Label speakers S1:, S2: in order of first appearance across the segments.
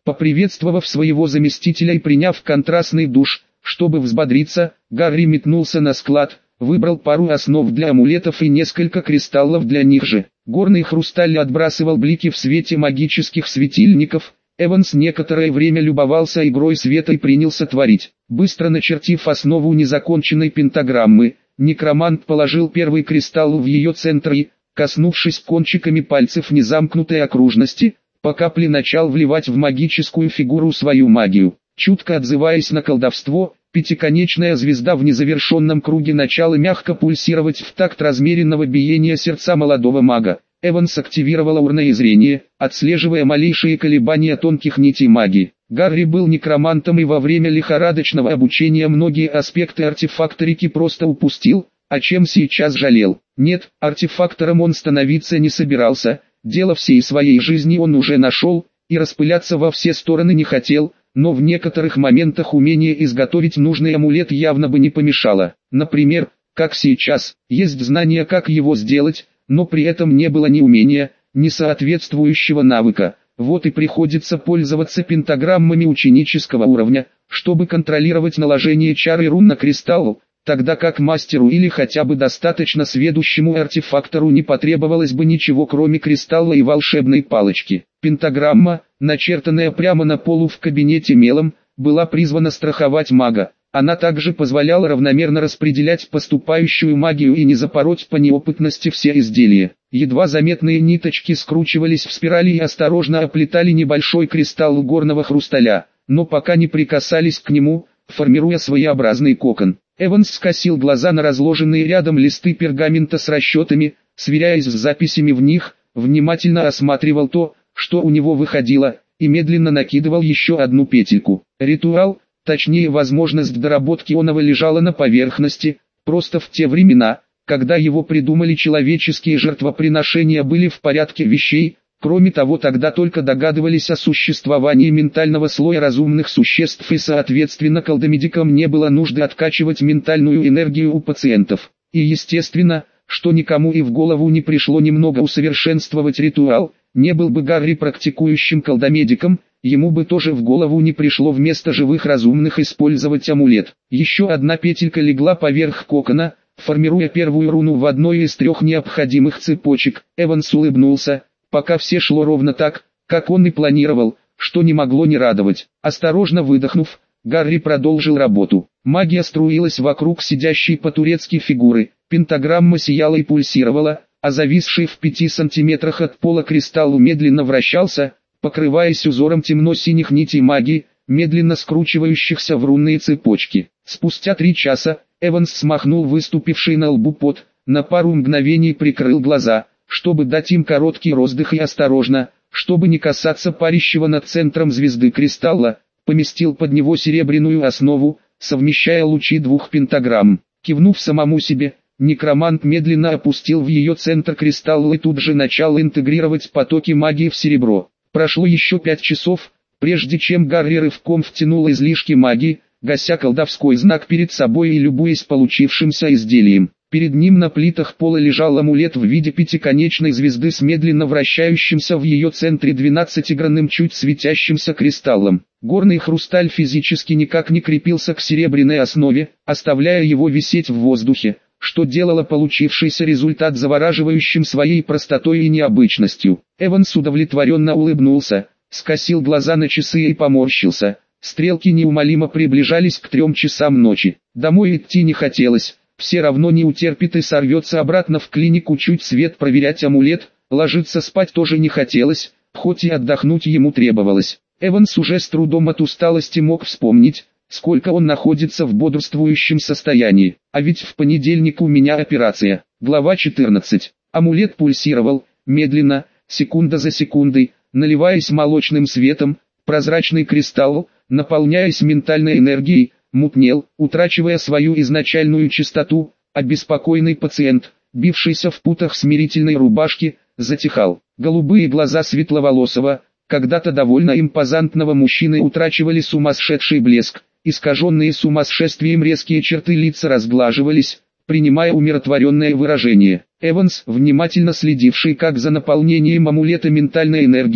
S1: Поприветствовав своего заместителя и приняв контрастный душ, чтобы взбодриться, Гарри метнулся на склад, выбрал пару основ для амулетов и несколько кристаллов для них же. Горный хрусталь отбрасывал блики в свете магических светильников. Эванс некоторое время любовался игрой света и принялся творить. Быстро начертив основу незаконченной пентаграммы, некромант положил первый кристалл в ее центр и, коснувшись кончиками пальцев незамкнутой окружности, по капле начал вливать в магическую фигуру свою магию. Чутко отзываясь на колдовство, пятиконечная звезда в незавершенном круге начала мягко пульсировать в такт размеренного биения сердца молодого мага. Эванс активировал аурное зрение, отслеживая малейшие колебания тонких нитей магии. Гарри был некромантом и во время лихорадочного обучения многие аспекты артефакторики просто упустил, о чем сейчас жалел. Нет, артефактором он становиться не собирался, дело всей своей жизни он уже нашел, и распыляться во все стороны не хотел, но в некоторых моментах умение изготовить нужный амулет явно бы не помешало. Например, как сейчас, есть знание, как его сделать, но при этом не было ни умения, ни соответствующего навыка. Вот и приходится пользоваться пентаграммами ученического уровня, чтобы контролировать наложение чар и рун на кристалл, тогда как мастеру или хотя бы достаточно сведущему артефактору не потребовалось бы ничего кроме кристалла и волшебной палочки. Пентаграмма, начертанная прямо на полу в кабинете мелом, была призвана страховать мага. Она также позволяла равномерно распределять поступающую магию и не запороть по неопытности все изделия. Едва заметные ниточки скручивались в спирали и осторожно оплетали небольшой кристалл горного хрусталя, но пока не прикасались к нему, формируя своеобразный кокон. Эванс скосил глаза на разложенные рядом листы пергамента с расчетами, сверяясь с записями в них, внимательно осматривал то, что у него выходило, и медленно накидывал еще одну петельку. Ритуал, точнее возможность доработки оного лежала на поверхности, просто в те времена, когда его придумали, человеческие жертвоприношения были в порядке вещей. Кроме того, тогда только догадывались о существовании ментального слоя разумных существ и соответственно колдомедикам не было нужды откачивать ментальную энергию у пациентов. И естественно, что никому и в голову не пришло немного усовершенствовать ритуал. Не был бы Гарри практикующим колдомедиком, ему бы тоже в голову не пришло вместо живых разумных использовать амулет. Еще одна петелька легла поверх кокона, формируя первую руну в одной из трех необходимых цепочек. Эванс улыбнулся. Пока все шло ровно так, как он и планировал, что не могло не радовать. Осторожно выдохнув, Гарри продолжил работу. Магия струилась вокруг сидящей по-турецки фигуры, пентаграмма сияла и пульсировала, а зависший в 5 сантиметрах от пола кристалл медленно вращался, покрываясь узором темно-синих нитей магии, медленно скручивающихся в рунные цепочки. Спустя 3 часа, Эванс смахнул выступивший на лбу пот, на пару мгновений прикрыл глаза, чтобы дать им короткий роздых, и осторожно, чтобы не касаться парящего над центром звезды кристалла, поместил под него серебряную основу, совмещая лучи двух пентаграмм. Кивнув самому себе, некромант медленно опустил в ее центр кристалл и тут же начал интегрировать потоки магии в серебро. Прошло еще 5 часов, прежде чем Гарри рывком втянул излишки магии, гася колдовской знак перед собой и любуясь получившимся изделием. Перед ним на плитах пола лежал амулет в виде пятиконечной звезды с медленно вращающимся в ее центре 12-гранным чуть светящимся кристаллом. Горный хрусталь физически никак не крепился к серебряной основе, оставляя его висеть в воздухе, что делало получившийся результат завораживающим своей простотой и необычностью. Эванс удовлетворенно улыбнулся, скосил глаза на часы и поморщился. Стрелки неумолимо приближались к 3 часам ночи. Домой идти не хотелось. Все равно не утерпит и сорвется обратно в клинику чуть свет проверять амулет, ложиться спать тоже не хотелось, хоть и отдохнуть ему требовалось. Эванс уже с трудом от усталости мог вспомнить, сколько он находится в бодрствующем состоянии. А ведь в понедельник у меня операция. Глава 14. Амулет пульсировал, медленно, секунда за секундой, наливаясь молочным светом, прозрачный кристалл, наполняясь ментальной энергией, мутнел, утрачивая свою изначальную чистоту, а беспокойный пациент, бившийся в путах смирительной рубашки, затихал. Голубые глаза светловолосого, когда-то довольно импозантного мужчины утрачивали сумасшедший блеск, искаженные сумасшествием резкие черты лица разглаживались, принимая умиротворенное выражение. Эванс, внимательно следивший как за наполнением амулета ментальной энергией,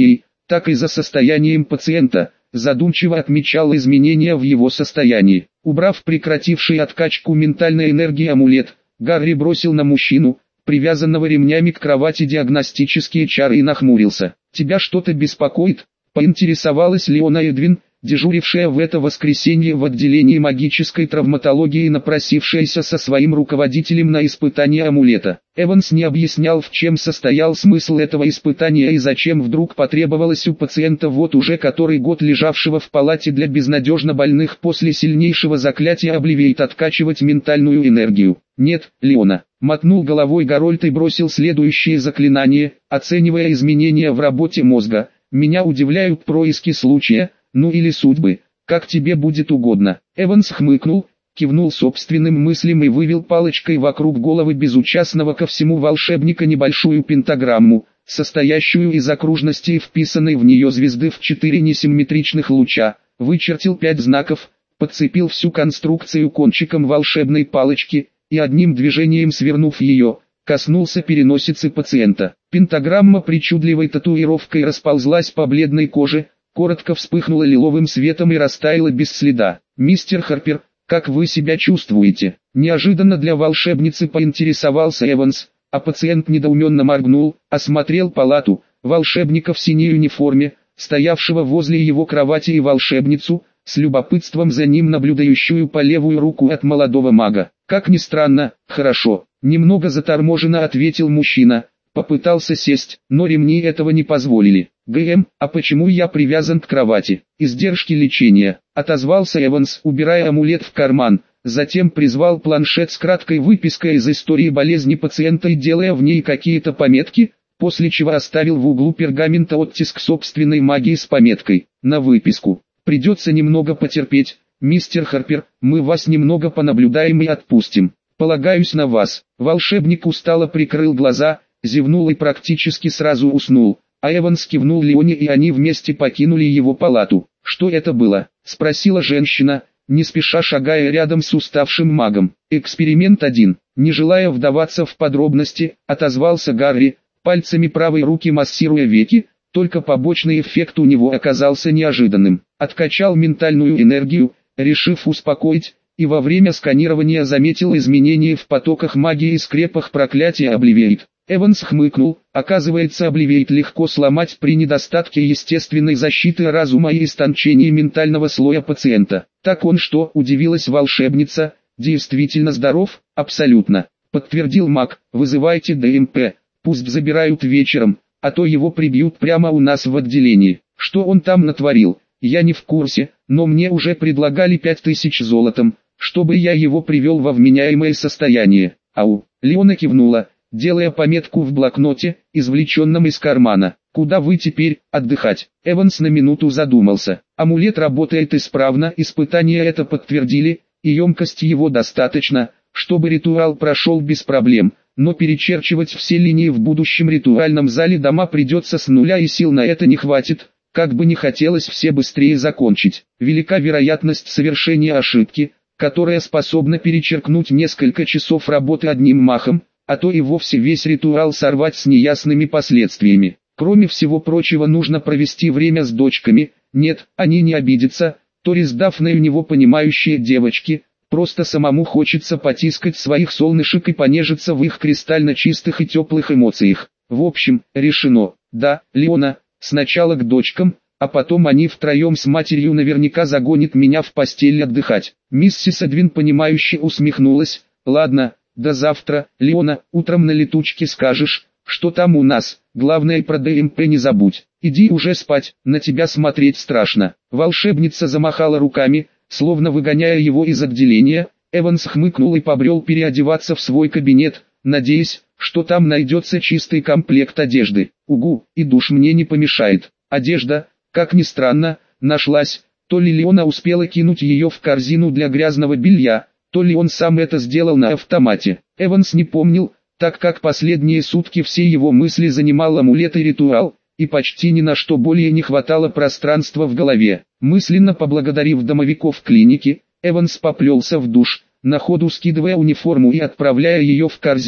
S1: так и за состоянием пациента, задумчиво отмечал изменения в его состоянии. Убрав прекративший откачку ментальной энергии амулет, Гарри бросил на мужчину, привязанного ремнями к кровати, диагностические чары и нахмурился. «Тебя что-то беспокоит?» — поинтересовалась Леона Эдвин, дежурившая в это воскресенье в отделении магической травматологии и напросившаяся со своим руководителем на испытание амулета. Эванс не объяснял, в чем состоял смысл этого испытания и зачем вдруг потребовалось у пациента, вот уже который год лежавшего в палате для безнадежно больных после сильнейшего заклятия Обливейт, откачивать ментальную энергию. «Нет, Леона», — мотнул головой Гарольд и бросил следующее заклинание, оценивая изменения в работе мозга. «Меня удивляют происки случая, ну или судьбы, как тебе будет угодно». Эванс хмыкнул, кивнул собственным мыслям и вывел палочкой вокруг головы безучастного ко всему волшебника небольшую пентаграмму, состоящую из окружности и вписанной в нее звезды в 4 несимметричных луча, вычертил 5 знаков, подцепил всю конструкцию кончиком волшебной палочки и одним движением свернув ее, коснулся переносицы пациента. Пентаграмма причудливой татуировкой расползлась по бледной коже, коротко вспыхнула лиловым светом и растаяла без следа. «Мистер Харпер, как вы себя чувствуете?» Неожиданно для волшебницы поинтересовался Эванс, а пациент недоуменно моргнул, осмотрел палату, волшебника в синей униформе, стоявшего возле его кровати, и волшебницу, с любопытством за ним наблюдающую по левую руку от молодого мага. «Как ни странно, хорошо», — немного заторможенно ответил мужчина. Попытался сесть, но ремни этого не позволили. «ГМ, а почему я привязан к кровати?» «Издержки лечения», — отозвался Эванс, убирая амулет в карман. Затем призвал планшет с краткой выпиской из истории болезни пациента и делая в ней какие-то пометки, после чего оставил в углу пергамента оттиск собственной магии с пометкой «На выписку». «Придется немного потерпеть, мистер Харпер, мы вас немного понаблюдаем и отпустим. Полагаюсь на вас». Волшебник устало прикрыл глаза, зевнул и практически сразу уснул, а Эванс кивнул Леоне, и они вместе покинули его палату. «Что это было?» — спросила женщина, не спеша шагая рядом с уставшим магом. «Эксперимент 1. Не желая вдаваться в подробности, отозвался Гарри, пальцами правой руки массируя веки, только побочный эффект у него оказался неожиданным. Откачал ментальную энергию, решив успокоить, и во время сканирования заметил изменения в потоках магии и скрепах проклятия Обливейт. Эванс хмыкнул, оказывается, Обливейт легко сломать при недостатке естественной защиты разума и истончении ментального слоя пациента. «Так он что?» — удивилась волшебница. «Действительно здоров?» «Абсолютно», — подтвердил маг. «Вызывайте ДМП, пусть забирают вечером, а то его прибьют прямо у нас в отделении». «Что он там натворил?» «Я не в курсе, но мне уже предлагали 5000 золотом, чтобы я его привел во вменяемое состояние». «Ау!» — Леона кивнула, делая пометку в блокноте, извлеченном из кармана. «Куда вы теперь? Отдыхать?» Эванс на минуту задумался. Амулет работает исправно, испытания это подтвердили, и емкости его достаточно, чтобы ритуал прошел без проблем, но перечерчивать все линии в будущем ритуальном зале дома придется с нуля, и сил на это не хватит, как бы не хотелось все быстрее закончить. Велика вероятность совершения ошибки, которая способна перечеркнуть несколько часов работы одним махом, а то и вовсе весь ритуал сорвать с неясными последствиями. Кроме всего прочего, нужно провести время с дочками. Нет, они не обидятся, Тори с Дафной у него понимающие девочки, просто самому хочется потискать своих солнышек и понежиться в их кристально чистых и теплых эмоциях. В общем, решено. Да, Леона, сначала к дочкам, а потом они втроем с матерью наверняка загонят меня в постель отдыхать. Миссис Эдвин понимающе усмехнулась. «Ладно, до завтра, Леона, утром на летучке скажешь, что там у нас, главное про ДМП не забудь. Иди уже спать, на тебя смотреть страшно». Волшебница замахала руками, словно выгоняя его из отделения. Эванс хмыкнул и побрел переодеваться в свой кабинет, надеясь, что там найдется чистый комплект одежды. Угу, и душ мне не помешает. Одежда, как ни странно, нашлась. То ли Леона успела кинуть ее в корзину для грязного белья, то ли он сам это сделал на автомате. Эванс не помнил, так как последние сутки все его мысли занимал амулет и ритуал, и почти ни на что более не хватало пространства в голове. Мысленно поблагодарив домовиков клиники, Эванс поплелся в душ, на ходу скидывая униформу и отправляя ее в корзину,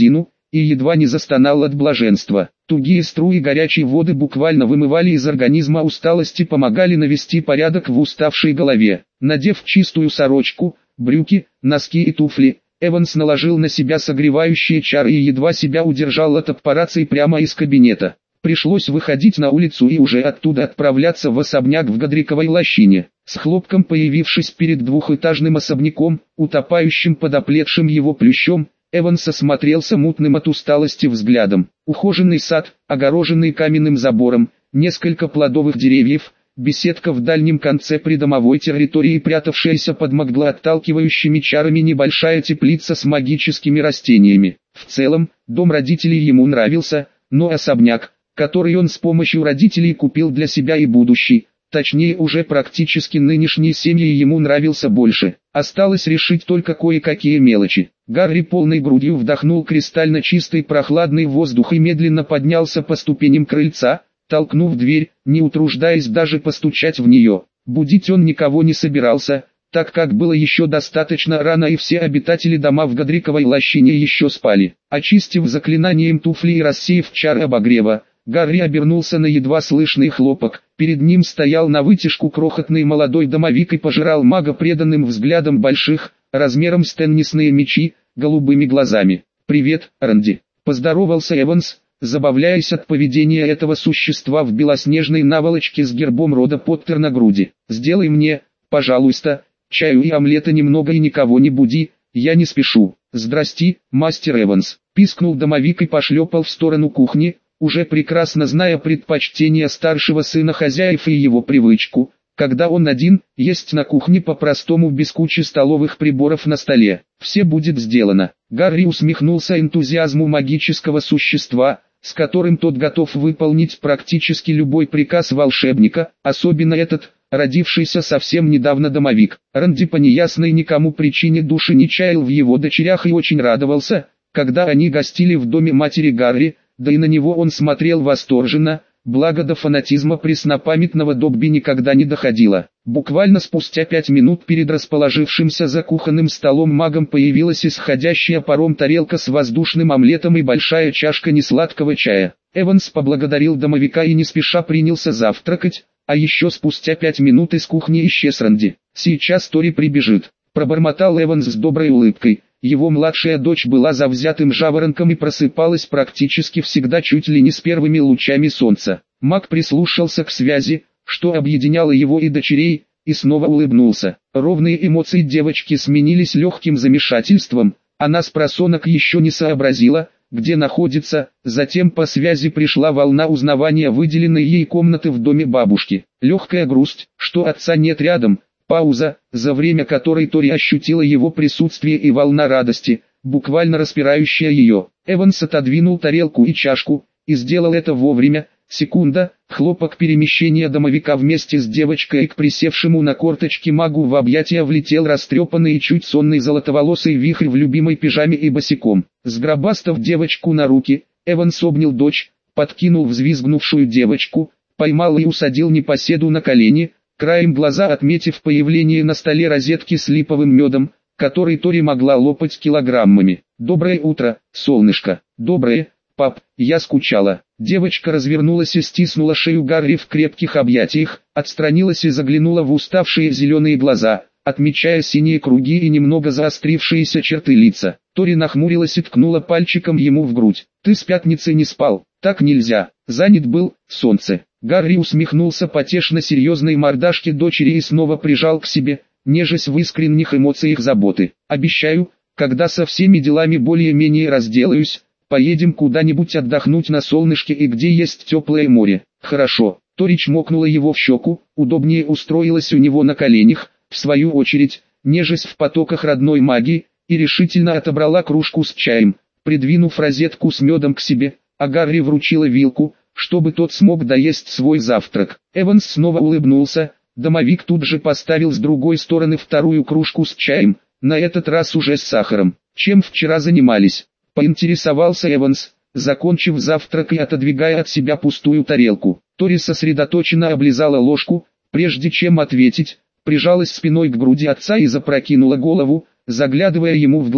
S1: и едва не застонал от блаженства. Тугие струи горячей воды буквально вымывали из организма усталость и помогали навести порядок в уставшей голове. Надев чистую сорочку, брюки, носки и туфли, Эванс наложил на себя согревающие чары и едва себя удержал от аппарации прямо из кабинета. Пришлось выходить на улицу и уже оттуда отправляться в особняк в Годриковой лощине. С хлопком появившись перед двухэтажным особняком, утопающим под оплетшим его плющом, Эванс осмотрелся мутным от усталости взглядом. Ухоженный сад, огороженный каменным забором, несколько плодовых деревьев, беседка в дальнем конце придомовой территории, прятавшаяся под магмоотталкивающими чарами, небольшая теплица с магическими растениями. В целом, дом родителей ему нравился, но особняк, который он с помощью родителей купил для себя и будущий, точнее уже практически нынешней семьи, ему нравился больше. Осталось решить только кое-какие мелочи. Гарри полной грудью вдохнул кристально чистый прохладный воздух и медленно поднялся по ступеням крыльца, толкнув дверь, не утруждаясь даже постучать в нее. Будить он никого не собирался, так как было еще достаточно рано и все обитатели дома в Годриковой лощине еще спали. Очистив заклинанием туфли и рассеяв чары обогрева, Гарри обернулся на едва слышный хлопок. Перед ним стоял навытяжку крохотный молодой домовик и пожирал мага преданным взглядом больших, размером с теннисные мячи, голубыми глазами. «Привет, Ранди», — поздоровался Эванс, забавляясь от поведения этого существа в белоснежной наволочке с гербом рода Поттер на груди. «Сделай мне, пожалуйста, чаю и омлета немного и никого не буди, я не спешу». «Здрасти, мастер Эванс», — пискнул домовик и пошлепал в сторону кухни, уже прекрасно зная предпочтения старшего сына хозяев и его привычку, когда он один, есть на кухне по-простому без кучи столовых приборов на столе. «Все будет сделано». Гарри усмехнулся энтузиазму магического существа, с которым тот готов выполнить практически любой приказ волшебника, особенно этот, родившийся совсем недавно домовик. Ранди по неясной никому причине души не чаял в его дочерях и очень радовался, когда они гостили в доме матери Гарри, да и на него он смотрел восторженно, благо до фанатизма преснопамятного Добби никогда не доходило. Буквально спустя 5 минут перед расположившимся за кухонным столом магом появилась исходящая паром тарелка с воздушным омлетом и большая чашка несладкого чая. Эванс поблагодарил домовика и не спеша принялся завтракать, а еще спустя 5 минут из кухни исчез Ранди. «Сейчас Тори прибежит», — пробормотал Эванс с доброй улыбкой. Его младшая дочь была завзятым жаворонком и просыпалась практически всегда чуть ли не с первыми лучами солнца. Маг прислушался к связи, что объединяло его и дочерей, и снова улыбнулся. Ровные эмоции девочки сменились легким замешательством, она спросонок еще не сообразила, где находится, затем по связи пришла волна узнавания выделенной ей комнаты в доме бабушки. Легкая грусть, что отца нет рядом. Пауза, за время которой Тори ощутила его присутствие, и волна радости, буквально распирающая ее. Эванс отодвинул тарелку и чашку, и сделал это вовремя. Секунда, хлопок перемещения домовика вместе с девочкой, и к присевшему на корточки магу в объятия влетел растрепанный и чуть сонный золотоволосый вихрь в любимой пижаме и босиком. Сгробастав девочку на руки, Эванс обнял дочь, подкинул взвизгнувшую девочку, поймал и усадил непоседу на колени, краем глаза отметив появление на столе розетки с липовым медом, который Тори могла лопать килограммами. «Доброе утро, солнышко». «Доброе, пап, я скучала». Девочка развернулась и стиснула шею Гарри в крепких объятиях, отстранилась и заглянула в уставшие зеленые глаза, отмечая синие круги и немного заострившиеся черты лица. Тори нахмурилась и ткнула пальчиком ему в грудь. «Ты с пятницы не спал, так нельзя, занят был, солнце». Гарри усмехнулся потешно серьезной мордашке дочери и снова прижал к себе, нежась в искренних эмоциях заботы. «Обещаю, когда со всеми делами более-менее разделаюсь, поедем куда-нибудь отдохнуть на солнышке и где есть теплое море». «Хорошо». Тори чмокнула его в щеку, удобнее устроилась у него на коленях, в свою очередь, нежась в потоках родной магии, и решительно отобрала кружку с чаем, придвинув розетку с медом к себе, а Гарри вручила вилку, чтобы тот смог доесть свой завтрак. Эванс снова улыбнулся, домовик тут же поставил с другой стороны вторую кружку с чаем, на этот раз уже с сахаром. «Чем вчера занимались?» — поинтересовался Эванс, закончив завтрак и отодвигая от себя пустую тарелку. Тори сосредоточенно облизала ложку, прежде чем ответить, прижалась спиной к груди отца и запрокинула голову, заглядывая ему в глаза.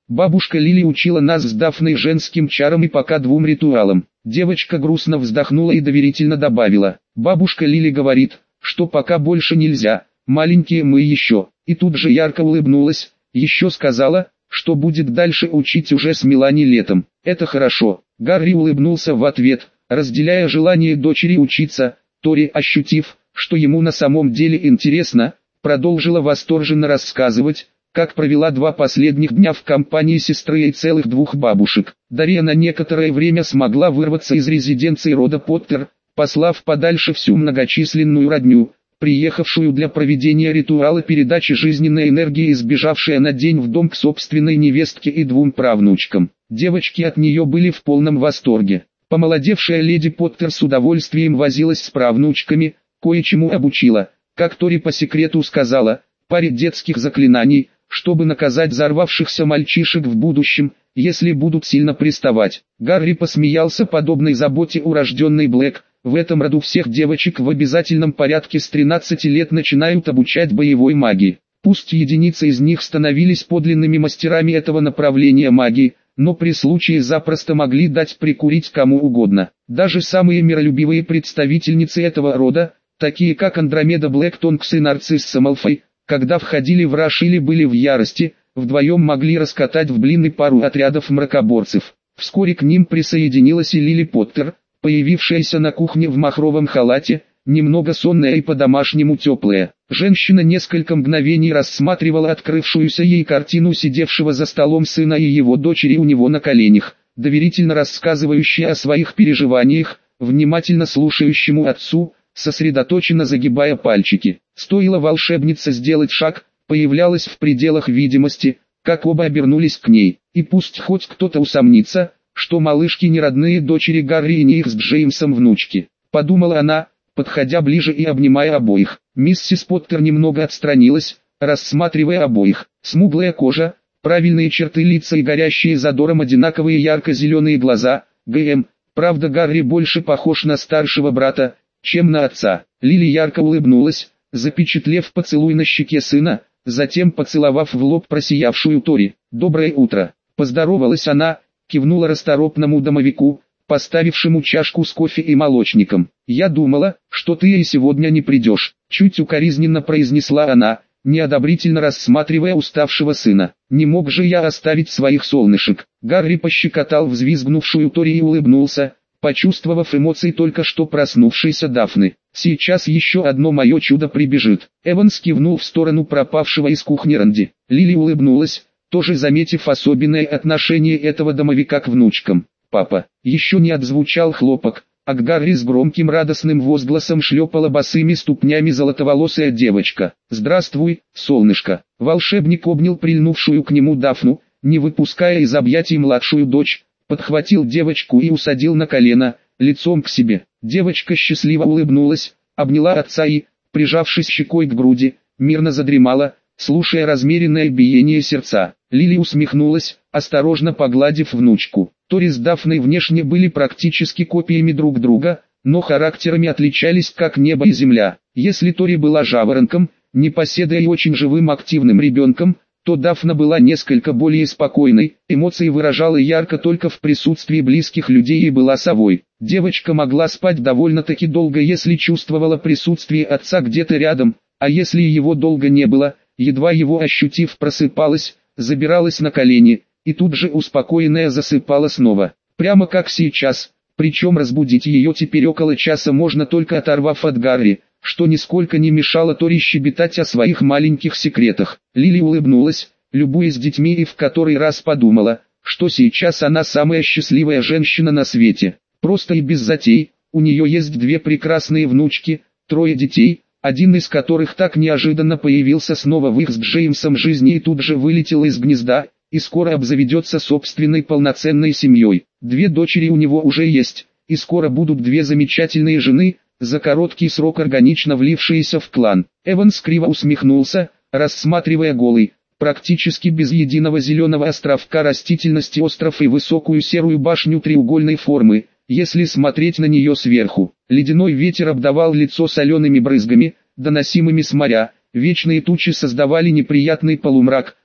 S1: Бабушка Лили учила нас с Дафной женским чарам и пока 2 ритуалам. Девочка грустно вздохнула и доверительно добавила: бабушка Лили говорит, что пока больше нельзя, маленькие мы еще. И тут же ярко улыбнулась, еще сказала, что будет дальше учить уже с Мелани летом. Это хорошо. Гарри улыбнулся в ответ, разделяя желание дочери учиться. Тори, ощутив, что ему на самом деле интересно, продолжила восторженно рассказывать, как провела 2 последних дня в компании сестры и целых 2 бабушек. Дарья на некоторое время смогла вырваться из резиденции рода Поттер, послав подальше всю многочисленную родню, приехавшую для проведения ритуала передачи жизненной энергии и сбежавшая на день в дом к собственной невестке и 2 правнучкам. Девочки от нее были в полном восторге. Помолодевшая леди Поттер с удовольствием возилась с правнучками, кое-чему обучила, как Тори по секрету сказала, паре детских заклинаний, чтобы наказать взорвавшихся мальчишек в будущем, если будут сильно приставать. Гарри посмеялся подобной заботе урожденной Блэк. В этом роду всех девочек в обязательном порядке с 13 лет начинают обучать боевой магии. Пусть единицы из них становились подлинными мастерами этого направления магии, но при случае запросто могли дать прикурить кому угодно. Даже самые миролюбивые представительницы этого рода, такие как Андромеда Блэктонкс и Нарцисса Малфой, когда входили в раж или были в ярости, вдвоем могли раскатать в блины пару отрядов мракоборцев. Вскоре к ним присоединилась и Лили Поттер, появившаяся на кухне в махровом халате, немного сонная и по-домашнему теплая. Женщина несколько мгновений рассматривала открывшуюся ей картину сидевшего за столом сына и его дочери у него на коленях, доверительно рассказывающая о своих переживаниях, внимательно слушающему отцу, сосредоточенно загибая пальчики. Стоило волшебнице сделать шаг, появлялась в пределах видимости, как оба обернулись к ней. И пусть хоть кто-то усомнится, что малышки не родные дочери Гарри и не их с Джеймсом внучки, подумала она, подходя ближе и обнимая обоих. Миссис Поттер немного отстранилась, рассматривая обоих. Смуглая кожа, правильные черты лица и горящие задором одинаковые ярко-зеленые глаза. ГМ, правда Гарри больше похож на старшего брата, чем на отца. Лили ярко улыбнулась, запечатлев поцелуй на щеке сына, затем поцеловав в лоб просиявшую Тори. «Доброе утро!» Поздоровалась она, кивнула расторопному домовику, поставившему чашку с кофе и молочником. «Я думала, что ты и сегодня не придешь», чуть укоризненно произнесла она, неодобрительно рассматривая уставшего сына. «Не мог же я оставить своих солнышек». Гарри пощекотал взвизгнувшую Тори и улыбнулся, почувствовав эмоции только что проснувшейся Дафны. «Сейчас еще одно мое чудо прибежит». Эванс кивнул в сторону пропавшего из кухни Ранди. Лили улыбнулась, тоже заметив особенное отношение этого домовика к внучкам. «Папа». Еще не отзвучал хлопок, а к Гарри с громким радостным возгласом шлепала босыми ступнями золотоволосая девочка. «Здравствуй, солнышко». Волшебник обнял прильнувшую к нему Дафну, не выпуская из объятий младшую дочь, подхватил девочку и усадил на колено, лицом к себе. Девочка счастливо улыбнулась, обняла отца и, прижавшись щекой к груди, мирно задремала, слушая размеренное биение сердца. Лили усмехнулась, осторожно погладив внучку. Тори с Дафной внешне были практически копиями друг друга, но характерами отличались как небо и земля. Если Тори была жаворонком, непоседой и очень живым активным ребенком, то Дафна была несколько более спокойной, эмоции выражала ярко только в присутствии близких людей и была совой. Девочка могла спать довольно-таки долго, если чувствовала присутствие отца где-то рядом, а если его долго не было, едва его ощутив, просыпалась, забиралась на колени, и тут же успокоенная засыпала снова. Прямо как сейчас, причем разбудить ее теперь около часа можно только оторвав от Гарри, что нисколько не мешало Тори щебетать о своих маленьких секретах. Лили улыбнулась, любуясь детьми, и в который раз подумала, что сейчас она самая счастливая женщина на свете. Просто и без затей, у нее есть 2 прекрасные внучки, 3 детей, один из которых так неожиданно появился снова в их с Джеймсом жизни и тут же вылетел из гнезда, и скоро обзаведется собственной полноценной семьей. 2 дочери у него уже есть, и скоро будут 2 замечательные жены, за короткий срок органично влившиеся в клан. Эванс криво усмехнулся, рассматривая голый, практически без единого зеленого островка растительности остров и высокую серую башню треугольной формы, если смотреть на нее сверху. Ледяной ветер обдавал лицо солеными брызгами, доносимыми с моря, вечные тучи создавали неприятный полумрак,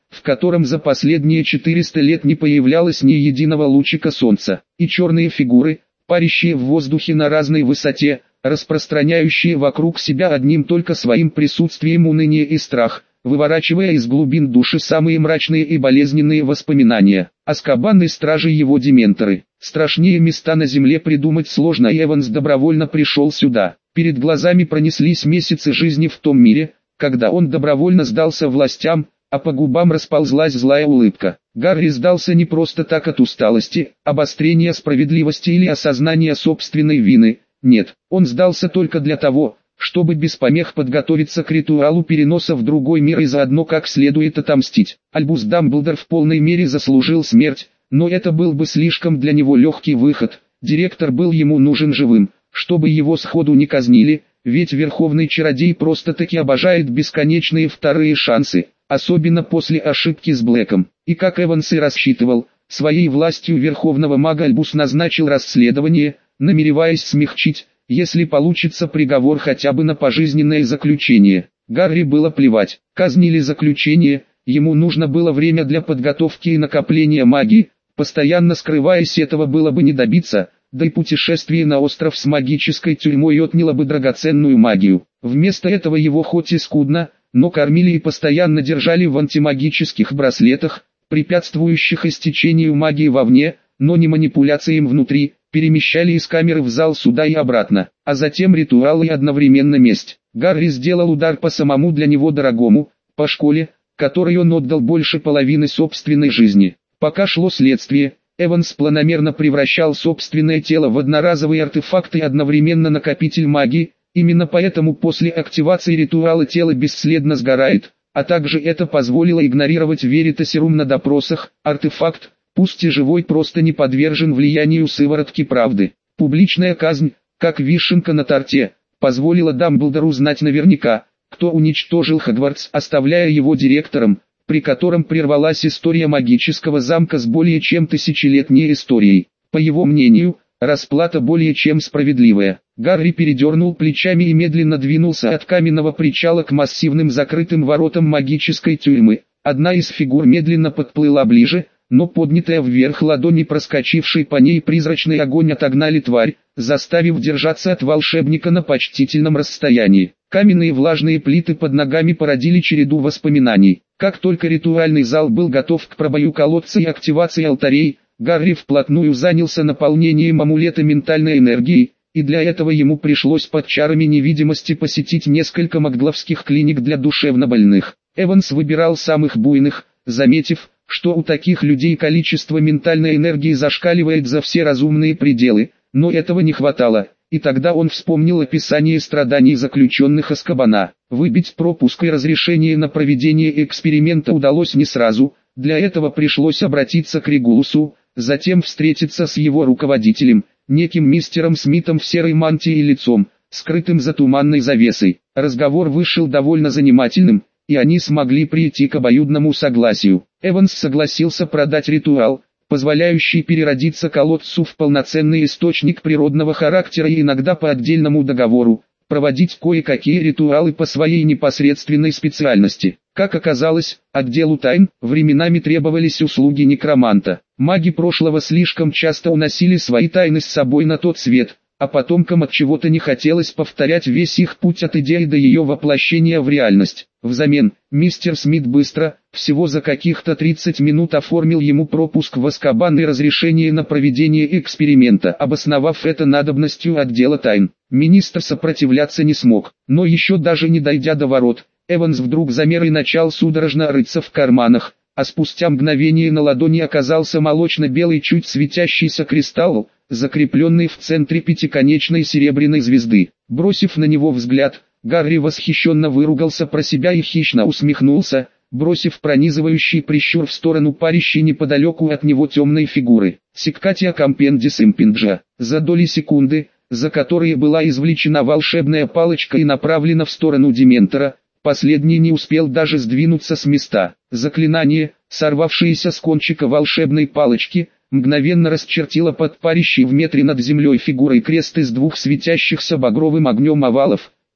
S1: в котором за последние 400 лет не появлялось ни единого лучика солнца, и черные фигуры, парящие в воздухе на разной высоте, распространяющие вокруг себя одним только своим присутствием уныние и страх, выворачивая из глубин души самые мрачные и болезненные воспоминания. Азкабан и стражи его дементоры. Страшнее места на земле придумать сложно, и Эванс добровольно пришел сюда. Перед глазами пронеслись месяцы жизни в том мире, когда он добровольно сдался властям, а по губам расползлась злая улыбка. Гарри сдался не просто так от усталости, обострения справедливости или осознания собственной вины. Нет, он сдался только для того, чтобы без помех подготовиться к ритуалу переноса в другой мир и заодно как следует отомстить. Альбус Дамблдор в полной мере заслужил смерть, но это был бы слишком для него легкий выход. Директор был ему нужен живым, чтобы его сходу не казнили, ведь Верховный Чародей просто-таки обожает бесконечные вторые шансы, особенно после ошибки с Блэком. И как Эванс и рассчитывал, своей властью Верховного Мага Альбус назначил расследование, намереваясь смягчить, если получится приговор хотя бы на пожизненное заключение. Гарри было плевать, казнили заключение, ему нужно было время для подготовки и накопления магии, постоянно скрываясь этого было бы не добиться, да и путешествие на остров с магической тюрьмой отняло бы драгоценную магию. Вместо этого его хоть и скудно, но кормили и постоянно держали в антимагических браслетах, препятствующих истечению магии вовне, но не манипуляциям внутри, перемещали из камеры в зал суда и обратно, а затем ритуал и одновременно месть. Гарри сделал удар по самому для него дорогому, по школе, которой он отдал больше половины собственной жизни. Пока шло следствие, Эванс планомерно превращал собственное тело в одноразовый артефакт и одновременно накопитель магии, именно поэтому после активации ритуала тело бесследно сгорает, а также это позволило игнорировать Веритасерум на допросах. Артефакт, пусть и живой, просто не подвержен влиянию сыворотки правды. Публичная казнь, как вишенка на торте, позволила Дамблдору знать наверняка, кто уничтожил Хогвартс, оставляя его директором, при котором прервалась история магического замка с более чем тысячелетней историей. По его мнению, расплата более чем справедливая. Гарри передернул плечами и медленно двинулся от каменного причала к массивным закрытым воротам магической тюрьмы. Одна из фигур медленно подплыла ближе, но поднятая вверх ладони, проскочившей по ней призрачный огонь, отогнали тварь, заставив держаться от волшебника на почтительном расстоянии. Каменные влажные плиты под ногами породили череду воспоминаний. Как только ритуальный зал был готов к пробою колодца и активации алтарей, Гарри вплотную занялся наполнением амулета ментальной энергией, и для этого ему пришлось под чарами невидимости посетить несколько магловских клиник для душевнобольных. Эванс выбирал самых буйных, заметив, что у таких людей количество ментальной энергии зашкаливает за все разумные пределы, но этого не хватало, и тогда он вспомнил описание страданий заключенных Азкабана. Выбить пропуск и разрешение на проведение эксперимента удалось не сразу, для этого пришлось обратиться к Регулусу, затем встретиться с его руководителем, неким мистером Смитом в серой мантии и лицом, скрытым за туманной завесой. Разговор вышел довольно занимательным, и они смогли прийти к обоюдному согласию. Эванс согласился продать ритуал, позволяющий переродиться колодцу в полноценный источник природного характера и иногда по отдельному договору, проводить кое-какие ритуалы по своей непосредственной специальности. Как оказалось, отделу тайн временами требовались услуги некроманта. Маги прошлого слишком часто уносили свои тайны с собой на тот свет, а потомкам от чего-то не хотелось повторять весь их путь от идеи до ее воплощения в реальность. Взамен, мистер Смит быстро, всего за каких-то 30 минут оформил ему пропуск в Азкабан и разрешение на проведение эксперимента, обосновав это надобностью отдела тайн. Министр сопротивляться не смог, но еще даже не дойдя до ворот, Эванс вдруг замер и начал судорожно рыться в карманах, а спустя мгновение на ладони оказался молочно-белый чуть светящийся кристалл, закрепленный в центре пятиконечной серебряной звезды. Бросив на него взгляд, Гарри восхищенно выругался про себя и хищно усмехнулся, бросив пронизывающий прищур в сторону парящей неподалеку от него темной фигуры. Секкатия компендис импинджа. За доли секунды, за которые была извлечена волшебная палочка и направлена в сторону Дементора, последний не успел даже сдвинуться с места. Заклинание, сорвавшееся с кончика волшебной палочки, мгновенно расчертило под парящей в метре над землей фигурой крест из двух светящихся багровым огнем овалов,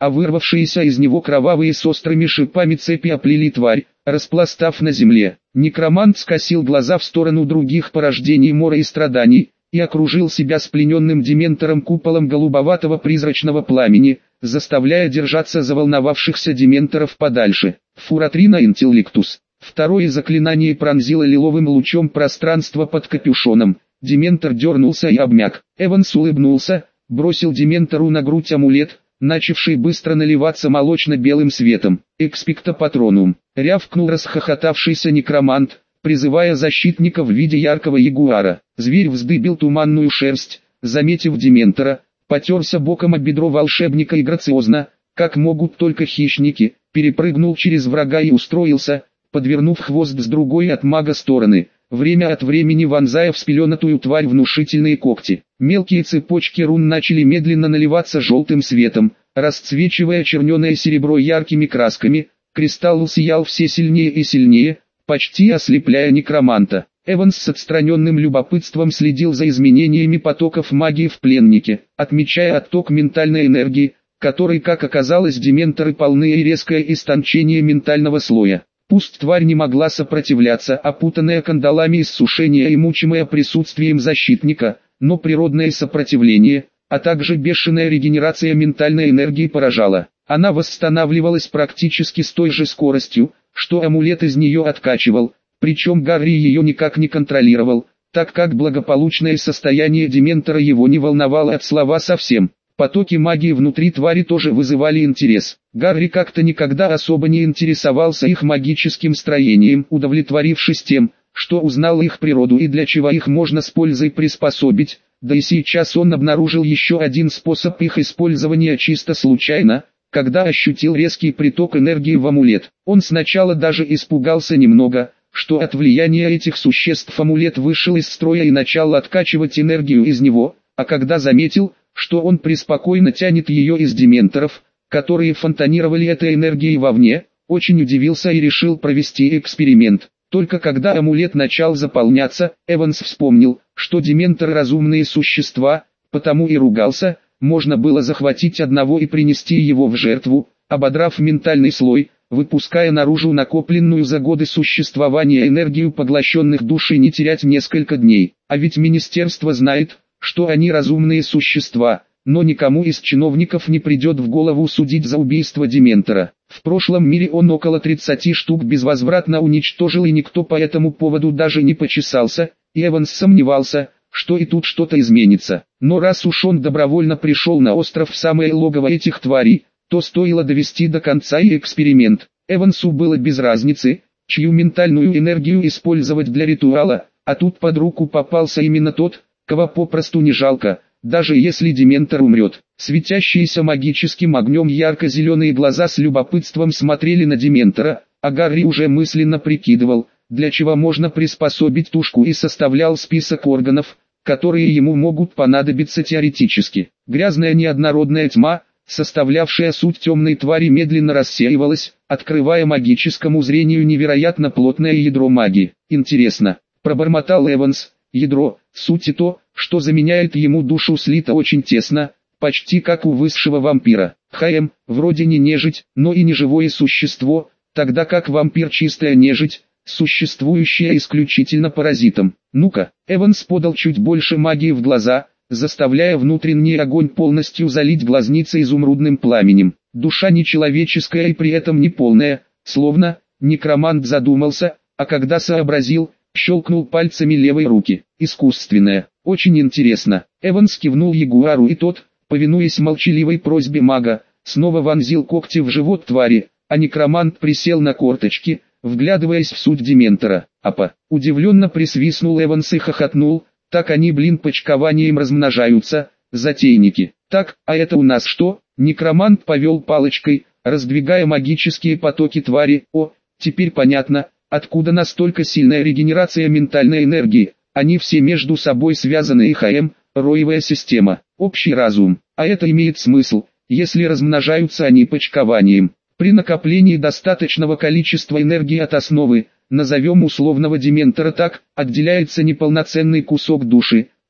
S1: а вырвавшиеся из него кровавые с острыми шипами цепи оплели тварь, распластав на земле. Некромант скосил глаза в сторону других порождений мора и страданий, и окружил себя сплененным дементором куполом голубоватого призрачного пламени, заставляя держаться заволновавшихся дементоров подальше. Фуратрина интеллектус. Второе заклинание пронзило лиловым лучом пространство под капюшоном. Дементор дернулся и обмяк. Эванс улыбнулся, бросил дементору на грудь амулет, начавший быстро наливаться молочно-белым светом. «Экспекто патронум», — рявкнул расхохотавшийся некромант, призывая защитника в виде яркого ягуара. Зверь вздыбил туманную шерсть, заметив дементора, потерся боком о бедро волшебника и грациозно, как могут только хищники, перепрыгнул через врага и устроился, подвернув хвост с другой от мага стороны, время от времени вонзая в спеленатую тварь внушительные когти. Мелкие цепочки рун начали медленно наливаться желтым светом, расцвечивая черненое серебро яркими красками. Кристалл сиял все сильнее и сильнее, почти ослепляя некроманта. Эванс с отстраненным любопытством следил за изменениями потоков магии в пленнике, отмечая отток ментальной энергии, которой, как оказалось, дементоры полны, и резкое истончение ментального слоя. Пусть тварь не могла сопротивляться, опутанная кандалами иссушения и мучимая присутствием защитника, но природное сопротивление, а также бешеная регенерация ментальной энергии поражала. Она восстанавливалась практически с той же скоростью, что амулет из нее откачивал, причем Гарри ее никак не контролировал, так как благополучное состояние дементора его не волновало от слова совсем. Потоки магии внутри твари тоже вызывали интерес. Гарри как-то никогда особо не интересовался их магическим строением, удовлетворившись тем, что узнал их природу и для чего их можно с пользой приспособить, да и сейчас он обнаружил еще один способ их использования чисто случайно, когда ощутил резкий приток энергии в амулет. Он сначала даже испугался немного, что от влияния этих существ амулет вышел из строя и начал откачивать энергию из него, а когда заметил, что он преспокойно тянет ее из дементоров, которые фонтанировали этой энергией вовне, очень удивился и решил провести эксперимент. Только когда амулет начал заполняться, Эванс вспомнил, что дементоры разумные существа, потому и ругался. Можно было захватить одного и принести его в жертву, ободрав ментальный слой, выпуская наружу накопленную за годы существования энергию поглощенных душ и не терять несколько дней. А ведь министерство знает, что они разумные существа, но никому из чиновников не придет в голову судить за убийство дементора. В прошлом мире он около 30 штук безвозвратно уничтожил, и никто по этому поводу даже не почесался, и Эванс сомневался, что и тут что-то изменится. Но раз уж он добровольно пришел на остров в самое логово этих тварей, то стоило довести до конца и эксперимент. Эвансу было без разницы, чью ментальную энергию использовать для ритуала, а тут под руку попался именно тот, кого попросту не жалко, даже если дементор умрет. Светящиеся магическим огнем ярко-зеленые глаза с любопытством смотрели на дементора, а Гарри уже мысленно прикидывал, для чего можно приспособить тушку, и составлял список органов, которые ему могут понадобиться теоретически. Грязная неоднородная тьма, составлявшая суть темной твари, медленно рассеивалась, открывая магическому зрению невероятно плотное ядро магии. «Интересно», — пробормотал Эванс, — «ядро, суть и то, что заменяет ему душу, слито очень тесно, почти как у высшего вампира. Вроде не нежить, но и не живое существо, тогда как вампир чистая нежить, существующая исключительно паразитом. Ну-ка». Эванс подал чуть больше магии в глаза, заставляя внутренний огонь полностью залить глазницы изумрудным пламенем. Душа нечеловеческая и при этом неполная, словно. Некромант задумался, а когда сообразил, щелкнул пальцами левой руки. «Искусственная. Очень интересно». Эванс кивнул ягуару, и тот, повинуясь молчаливой просьбе мага, снова вонзил когти в живот твари, а некромант присел на корточки, вглядываясь в суть дементора. «Апа!» — удивленно присвистнул Эванс и хохотнул. «Так они, почкованием размножаются, затейники. Так, а это у нас что?» Некромант повел палочкой, раздвигая магические потоки твари. «О, теперь понятно, откуда настолько сильная регенерация ментальной энергии. Они все между собой связаны, и роевая система, общий разум. А это имеет смысл, если размножаются они почкованием. При накоплении достаточного количества энергии от основы, назовем условного дементора так, отделяется неполноценный кусок души,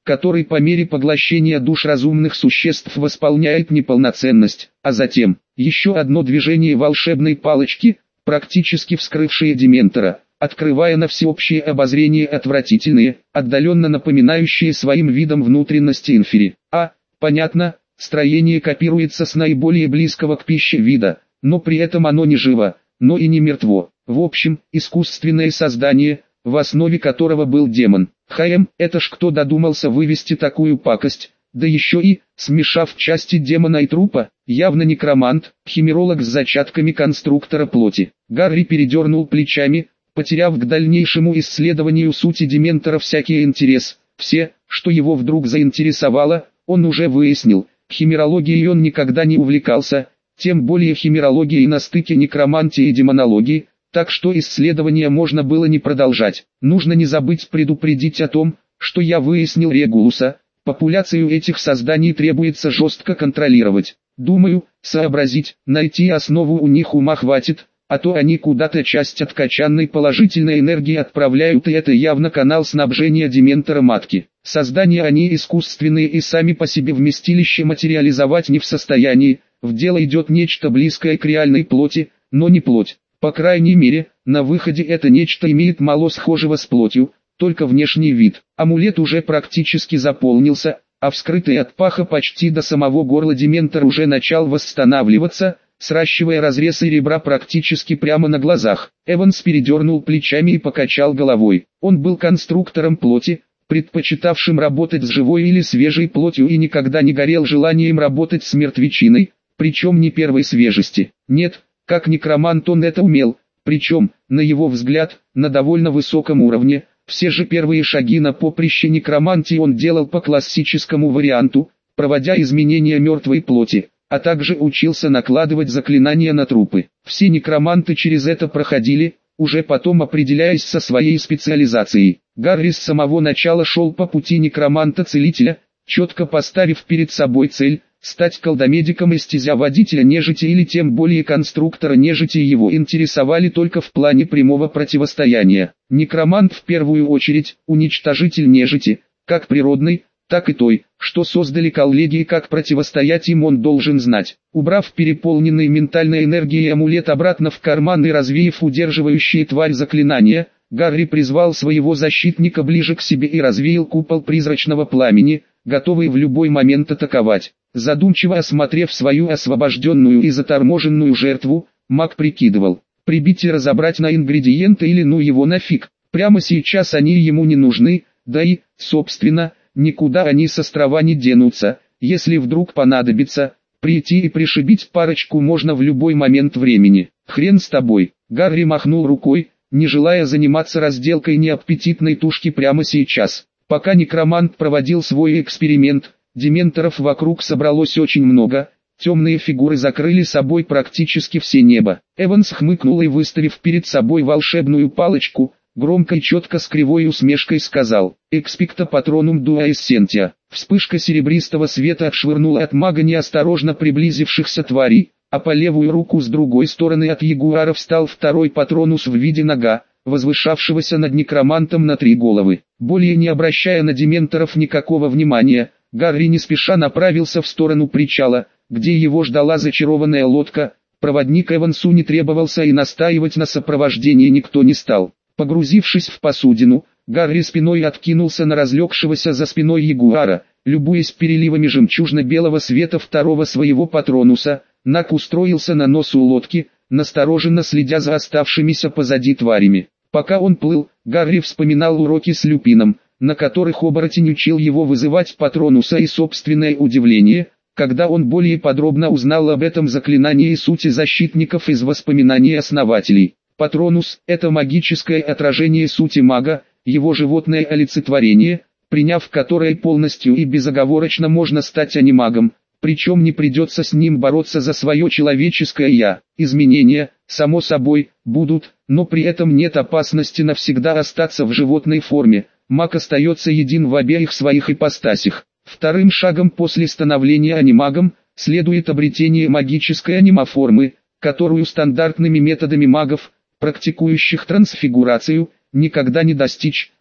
S1: который по мере поглощения душ разумных существ восполняет неполноценность, а затем, еще одно движение волшебной палочки, практически вскрывшее Дементора, открывая на всеобщее обозрение отвратительные, отдаленно напоминающие своим видом внутренности инфери. Понятно, строение копируется с наиболее близкого к пище вида, но при этом оно не живо, но и не мертво. В общем, искусственное создание, в основе которого был демон. Это ж кто додумался вывести такую пакость, да еще и, смешав части демона и трупа, явно некромант, химеролог с зачатками конструктора плоти. Гарри передернул плечами, потеряв к дальнейшему исследованию сути Дементора всякий интерес. Все, что его вдруг заинтересовало, он уже выяснил. Химерологией он никогда не увлекался, тем более химерологией на стыке некромантии и демонологии, так что исследование можно было не продолжать. Нужно не забыть предупредить о том, что я выяснил Регулуса. Популяцию этих созданий требуется жестко контролировать. Думаю, сообразить, найти основу у них ума хватит, а то они куда-то часть откачанной положительной энергии отправляют, и это явно канал снабжения Дементора матки. Создания они искусственные и сами по себе вместилище материализовать не в состоянии, в дело идет нечто близкое к реальной плоти, но не плоть. По крайней мере, на выходе это нечто имеет мало схожего с плотью, только внешний вид. Амулет уже практически заполнился, а вскрытый от паха почти до самого горла Дементор уже начал восстанавливаться, сращивая разрезы ребра практически прямо на глазах. Эванс передернул плечами и покачал головой. Он был конструктором плоти, предпочитавшим работать с живой или свежей плотью и никогда не горел желанием работать с мертвечиной, причем не первой свежести. Нет, как некромант он это умел, причем, на его взгляд, на довольно высоком уровне. Все же первые шаги на поприще некромантии он делал по классическому варианту, проводя изменения мертвой плоти, а также учился накладывать заклинания на трупы. Все некроманты через это проходили, уже потом определяясь со своей специализацией. Гарри с самого начала шел по пути некроманта-целителя, четко поставив перед собой цель – стать колдомедиком и стезя-водителя нежити или тем более конструктора нежити его интересовали только в плане прямого противостояния. Некромант в первую очередь – уничтожитель нежити, как природной, так и той, что создали коллеги, и как противостоять им он должен знать. Убрав переполненный ментальной энергией амулет обратно в карман и развеяв удерживающие тварь заклинания, Гарри призвал своего защитника ближе к себе и развеял купол призрачного пламени, готовый в любой момент атаковать. Задумчиво осмотрев свою освобожденную и заторможенную жертву, маг прикидывал, прибить и разобрать на ингредиенты или ну его нафиг. Прямо сейчас они ему не нужны, да и, собственно, никуда они с острова не денутся. Если вдруг понадобится, прийти и пришибить парочку можно в любой момент времени. Хрен с тобой. Гарри махнул рукой, не желая заниматься разделкой неаппетитной тушки прямо сейчас. Пока некромант проводил свой эксперимент, дементоров вокруг собралось очень много, темные фигуры закрыли собой практически все небо. Эванс хмыкнул и, выставив перед собой волшебную палочку, громко и четко с кривой усмешкой сказал: «Экспекта патронум дуа эссентия». Вспышка серебристого света отшвырнула от мага неосторожно приблизившихся тварей, а по левую руку с другой стороны от ягуара встал второй патронус в виде нага, возвышавшегося над некромантом на 3 головы. Более не обращая на дементоров никакого внимания, Гарри не спеша направился в сторону причала, где его ждала зачарованная лодка. Проводник Эвансу не требовался и настаивать на сопровождении никто не стал. Погрузившись в посудину, Гарри спиной откинулся на разлегшегося за спиной ягуара, любуясь переливами жемчужно-белого света второго своего патронуса. Наг устроился на носу лодки, настороженно следя за оставшимися позади тварями. Пока он плыл, Гарри вспоминал уроки с Люпином, на которых оборотень учил его вызывать патронуса, и собственное удивление, когда он более подробно узнал об этом заклинании и сути защитников из воспоминаний основателей. Патронус – это магическое отражение сути мага, его животное олицетворение, приняв которое полностью и безоговорочно можно стать анимагом, причем не придется с ним бороться за свое человеческое «я». Изменения, само собой, будут, но при этом нет опасности навсегда остаться в животной форме, маг остается един в обеих своих ипостасях. Вторым шагом после становления анимагом следует обретение магической анимоформы, которую стандартными методами магов, практикующих трансфигурацию, никогда не достичь.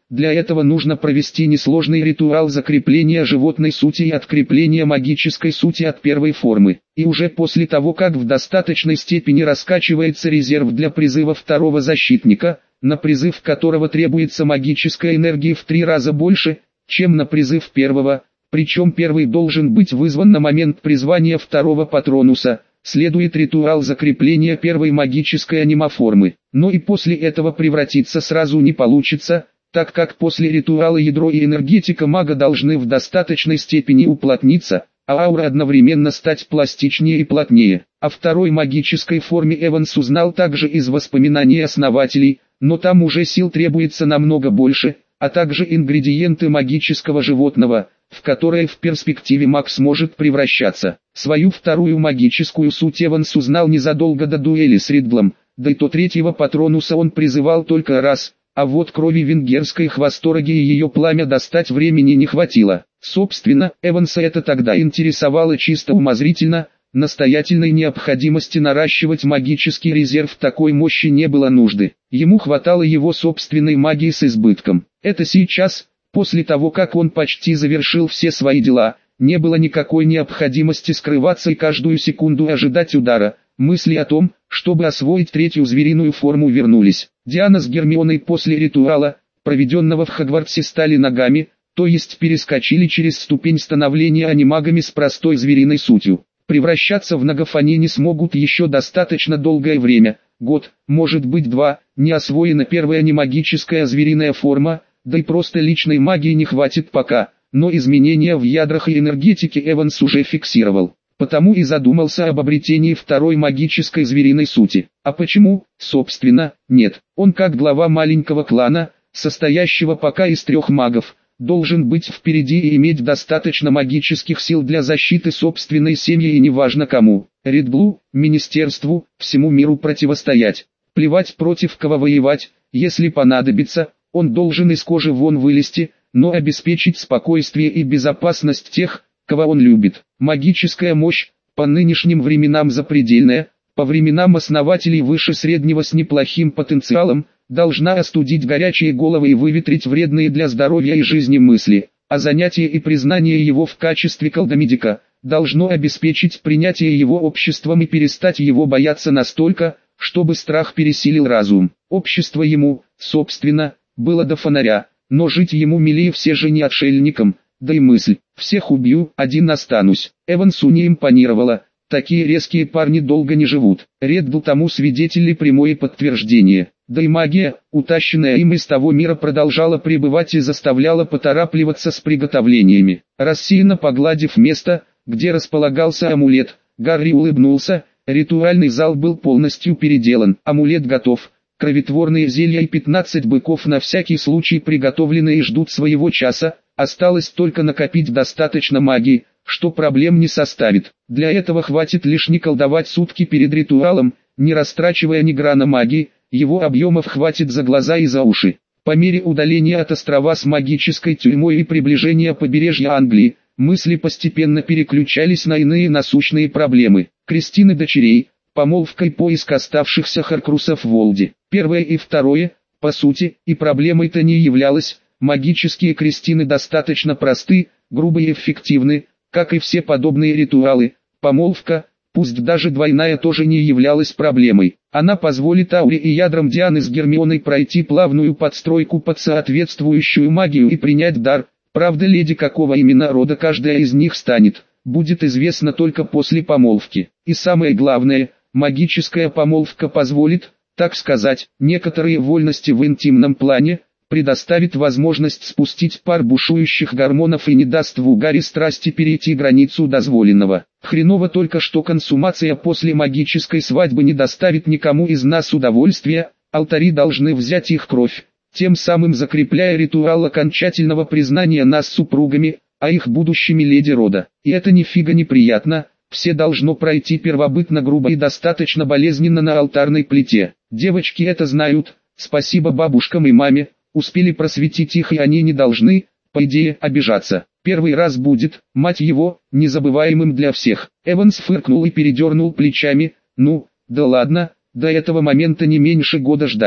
S1: Для этого нужно провести несложный ритуал закрепления животной сути и открепления магической сути от первой формы. И уже после того, как в достаточной степени раскачивается резерв для призыва второго защитника, на призыв которого требуется магическая энергия в 3 раза больше, чем на призыв первого, причем первый должен быть вызван на момент призвания второго патронуса, следует ритуал закрепления первой магической анимаформы. Но и после этого превратиться сразу не получится, так как после ритуала ядро и энергетика мага должны в достаточной степени уплотниться, а аура одновременно стать пластичнее и плотнее. О второй магической форме Эванс узнал также из воспоминаний основателей, но там уже сил требуется намного больше, а также ингредиенты магического животного, в которое в перспективе маг сможет превращаться. Свою вторую магическую суть Эванс узнал незадолго до дуэли с Ридлом, да и то третьего патронуса он призывал только раз, а вот крови венгерской хвостороги и ее пламя достать времени не хватило. Собственно, Эванса это тогда интересовало чисто умозрительно, настоятельной необходимости наращивать магический резерв такой мощи не было нужды. Ему хватало его собственной магии с избытком. Это сейчас, после того как он почти завершил все свои дела, не было никакой необходимости скрываться и каждую секунду ожидать удара. Мысли о том, чтобы освоить третью звериную форму, вернулись. Диана с Гермионой после ритуала, проведенного в Хогвартсе, стали ногами, то есть перескочили через ступень становления анимагами с простой звериной сутью. Превращаться в Нагафани не смогут еще достаточно долгое время, год, может быть 2, не освоена первая немагическая звериная форма, да и просто личной магии не хватит пока, но изменения в ядрах и энергетике Эванс уже фиксировал. Потому и задумался об обретении второй магической звериной сути. А почему, собственно, нет? Он как глава маленького клана, состоящего пока из 3 магов, должен быть впереди и иметь достаточно магических сил для защиты собственной семьи и неважно кому, Ридлу, министерству, всему миру противостоять. Плевать против кого воевать, если понадобится, он должен из кожи вон вылезти, но обеспечить спокойствие и безопасность тех, кого он любит. Магическая мощь, по нынешним временам запредельная, по временам основателей выше среднего с неплохим потенциалом, должна остудить горячие головы и выветрить вредные для здоровья и жизни мысли, а занятие и признание его в качестве колдомедика должно обеспечить принятие его обществом и перестать его бояться настолько, чтобы страх пересилил разум. Общество ему, собственно, было до фонаря, но жить ему милее все же не отшельникам. Да и мысль, всех убью, один останусь, Эвансу не импонировала, такие резкие парни долго не живут. Реддл тому свидетели прямое подтверждение. Да и магия, утащенная им из того мира, продолжала пребывать и заставляла поторапливаться с приготовлениями. Рассеянно погладив место, где располагался амулет, Гарри улыбнулся, ритуальный зал был полностью переделан, амулет готов. Кровотворные зелья и 15 быков на всякий случай приготовлены и ждут своего часа. Осталось только накопить достаточно магии, что проблем не составит. Для этого хватит лишь не колдовать сутки перед ритуалом, не растрачивая ни грана магии, его объемов хватит за глаза и за уши. По мере удаления от острова с магической тюрьмой и приближения побережья Англии, мысли постепенно переключались на иные насущные проблемы. Крестины дочерей, помолвка и поиск оставшихся хоркрусов в Волде. Первое и второе, по сути, и проблемой-то не являлось. Магические крестины достаточно просты, грубы и эффективны, как и все подобные ритуалы. Помолвка, пусть даже двойная, тоже не являлась проблемой. Она позволит ауре и ядрам Дианы с Гермионой пройти плавную подстройку под соответствующую магию и принять дар. Правда, леди какого именно рода каждая из них станет, будет известно только после помолвки. И самое главное, магическая помолвка позволит, так сказать, некоторые вольности в интимном плане, предоставит возможность спустить пар бушующих гормонов и не даст в угаре страсти перейти границу дозволенного. Хреново только, что консумация после магической свадьбы не доставит никому из нас удовольствия, алтари должны взять их кровь, тем самым закрепляя ритуал окончательного признания нас супругами, а их будущими леди рода. И это нифига неприятно, все должно пройти первобытно грубо и достаточно болезненно на алтарной плите. Девочки это знают, спасибо бабушкам и маме. Успели просветить их, и они не должны, по идее, обижаться. Первый раз будет, мать его, незабываемым для всех. Эванс фыркнул и передернул плечами. Ну, да ладно, до этого момента не меньше года ждать.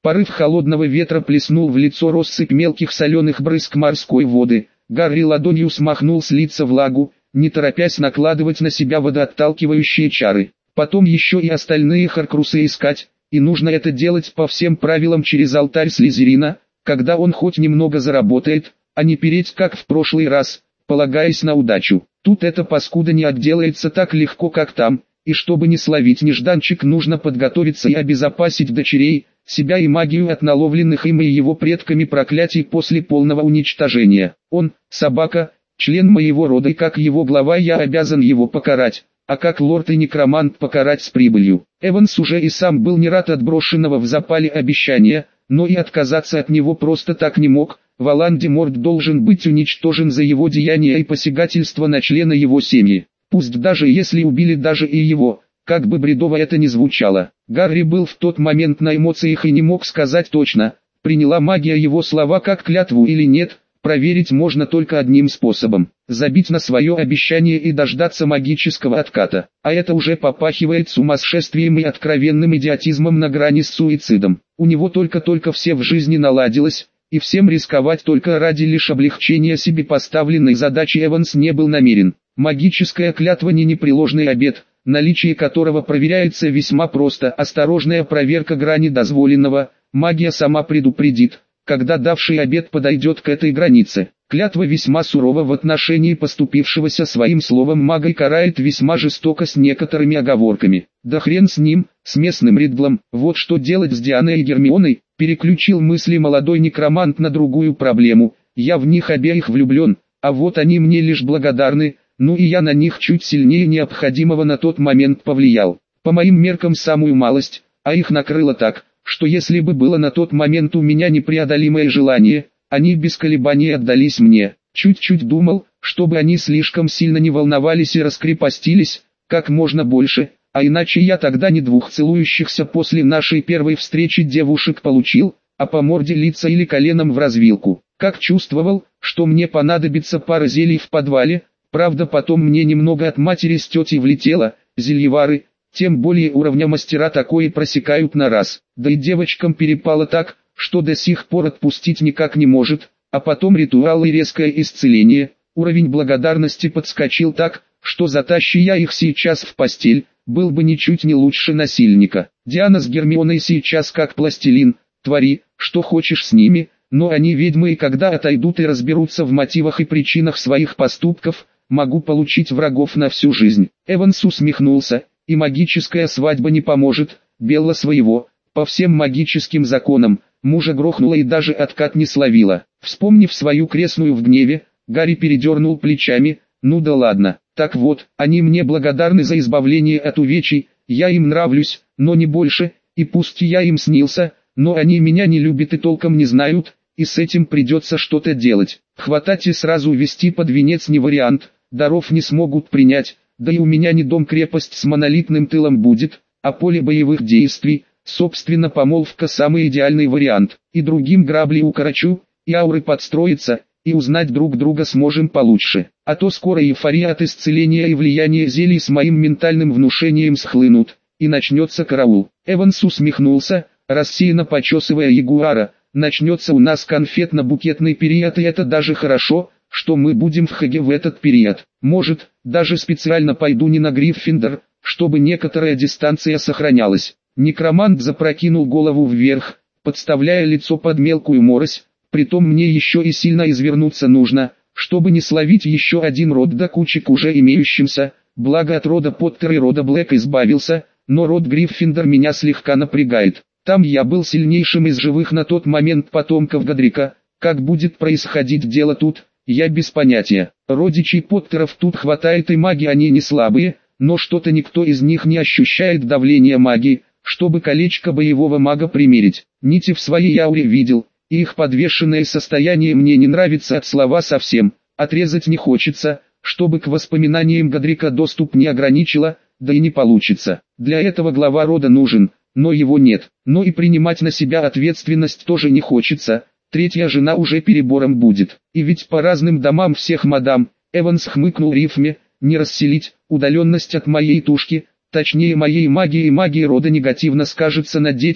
S1: Порыв холодного ветра плеснул в лицо россыпь мелких соленых брызг морской воды. Гарри ладонью смахнул с лица влагу, не торопясь накладывать на себя водоотталкивающие чары. Потом еще и остальные хоркрусы искать, и нужно это делать по всем правилам через алтарь Слизерина, когда он хоть немного заработает, а не переть как в прошлый раз, полагаясь на удачу. Тут эта паскуда не отделается так легко как там, и чтобы не словить нежданчик, нужно подготовиться и обезопасить дочерей, себя и магию от наловленных им и его предками проклятий после полного уничтожения. Он, собака, член моего рода, и как его глава я обязан его покарать, а как лорд и некромант покарать с прибылью. Эванс уже и сам был не рад отброшенного в запале обещания, но и отказаться от него просто так не мог. Волан-де-Морт должен быть уничтожен за его деяния и посягательство на члена его семьи. Пусть даже если убили даже и его, как бы бредово это ни звучало. Гарри был в тот момент на эмоциях и не мог сказать точно, приняла магия его слова как клятву или нет. Проверить можно только одним способом – забить на свое обещание и дождаться магического отката. А это уже попахивает сумасшествием и откровенным идиотизмом на грани с суицидом. У него только-только все в жизни наладилось, и всем рисковать только ради лишь облегчения себе поставленной задачи Эванс не был намерен. Магическая клятва не непреложный обет, наличие которого проверяется весьма просто. Осторожная проверка грани дозволенного, магия сама предупредит, когда давший обет подойдет к этой границе. Клятва весьма сурова в отношении поступившегося своим словом мага и карает весьма жестоко с некоторыми оговорками. Да хрен с ним, с местным Риддлом, вот что делать с Дианой и Гермионой, переключил мысли молодой некромант на другую проблему. Я в них обеих влюблен, а вот они мне лишь благодарны, ну и я на них чуть сильнее необходимого на тот момент повлиял. По моим меркам самую малость, а их накрыло так, что если бы было на тот момент у меня непреодолимое желание, они без колебаний отдались мне. Чуть-чуть думал, чтобы они слишком сильно не волновались и раскрепостились, как можно больше, а иначе я тогда не двух целующихся после нашей первой встречи девушек получил, а по морде лица или коленом в развилку. Как чувствовал, что мне понадобится пара зелий в подвале, правда потом мне немного от матери с тетей влетело, зельевары, тем более уровня мастера такое просекают на раз. Да и девочкам перепало так, что до сих пор отпустить никак не может, а потом ритуал и резкое исцеление. Уровень благодарности подскочил так, что затащи я их сейчас в постель, был бы ничуть не лучше насильника. Диана с Гермионой сейчас как пластилин, твори, что хочешь с ними, но они ведьмы, и когда отойдут и разберутся в мотивах и причинах своих поступков, могу получить врагов на всю жизнь. Эванс усмехнулся. И магическая свадьба не поможет, Белла своего, по всем магическим законам, мужа грохнула и даже откат не словила. Вспомнив свою крестную в гневе, Гарри передернул плечами, ну да ладно, так вот, они мне благодарны за избавление от увечий, я им нравлюсь, но не больше, и пусть я им снился, но они меня не любят и толком не знают, и с этим придется что-то делать. Хватать и сразу вести под венец не вариант, даров не смогут принять. Да и у меня не дом-крепость с монолитным тылом будет, а поле боевых действий, собственно помолвка самый идеальный вариант. И другим грабли укорочу, и ауры подстроятся, и узнать друг друга сможем получше. А то скоро эйфория от исцеления и влияния зелий с моим ментальным внушением схлынут, и начнется караул. Эванс усмехнулся, рассеянно почесывая ягуара. Начнется у нас конфетно-букетный период, и это даже хорошо, что мы будем в Хаге в этот период. Может, даже специально пойду не на Гриффиндор, чтобы некоторая дистанция сохранялась. Некромант запрокинул голову вверх, подставляя лицо под мелкую морось, притом мне еще и сильно извернуться нужно, чтобы не словить еще один род до кучи к уже имеющимся, благо от рода Поттер и рода Блэк избавился, но род Гриффиндор меня слегка напрягает. Там я был сильнейшим из живых на тот момент потомков Годрика, как будет происходить дело тут, я без понятия. Родичей Поттеров тут хватает и маги они не слабые, но что-то никто из них не ощущает давления магии, чтобы колечко боевого мага примерить. Нити в своей ауре видел, и их подвешенное состояние мне не нравится от слова совсем. Отрезать не хочется, чтобы к воспоминаниям Годрика доступ не ограничило, да и не получится. Для этого глава рода нужен, но его нет. Но и принимать на себя ответственность тоже не хочется. Третья жена уже перебором будет. И ведь по разным домам всех мадам, Эванс хмыкнул рифме, не расселить, удаленность от моей тушки, точнее моей магии и магии рода негативно скажется на детях,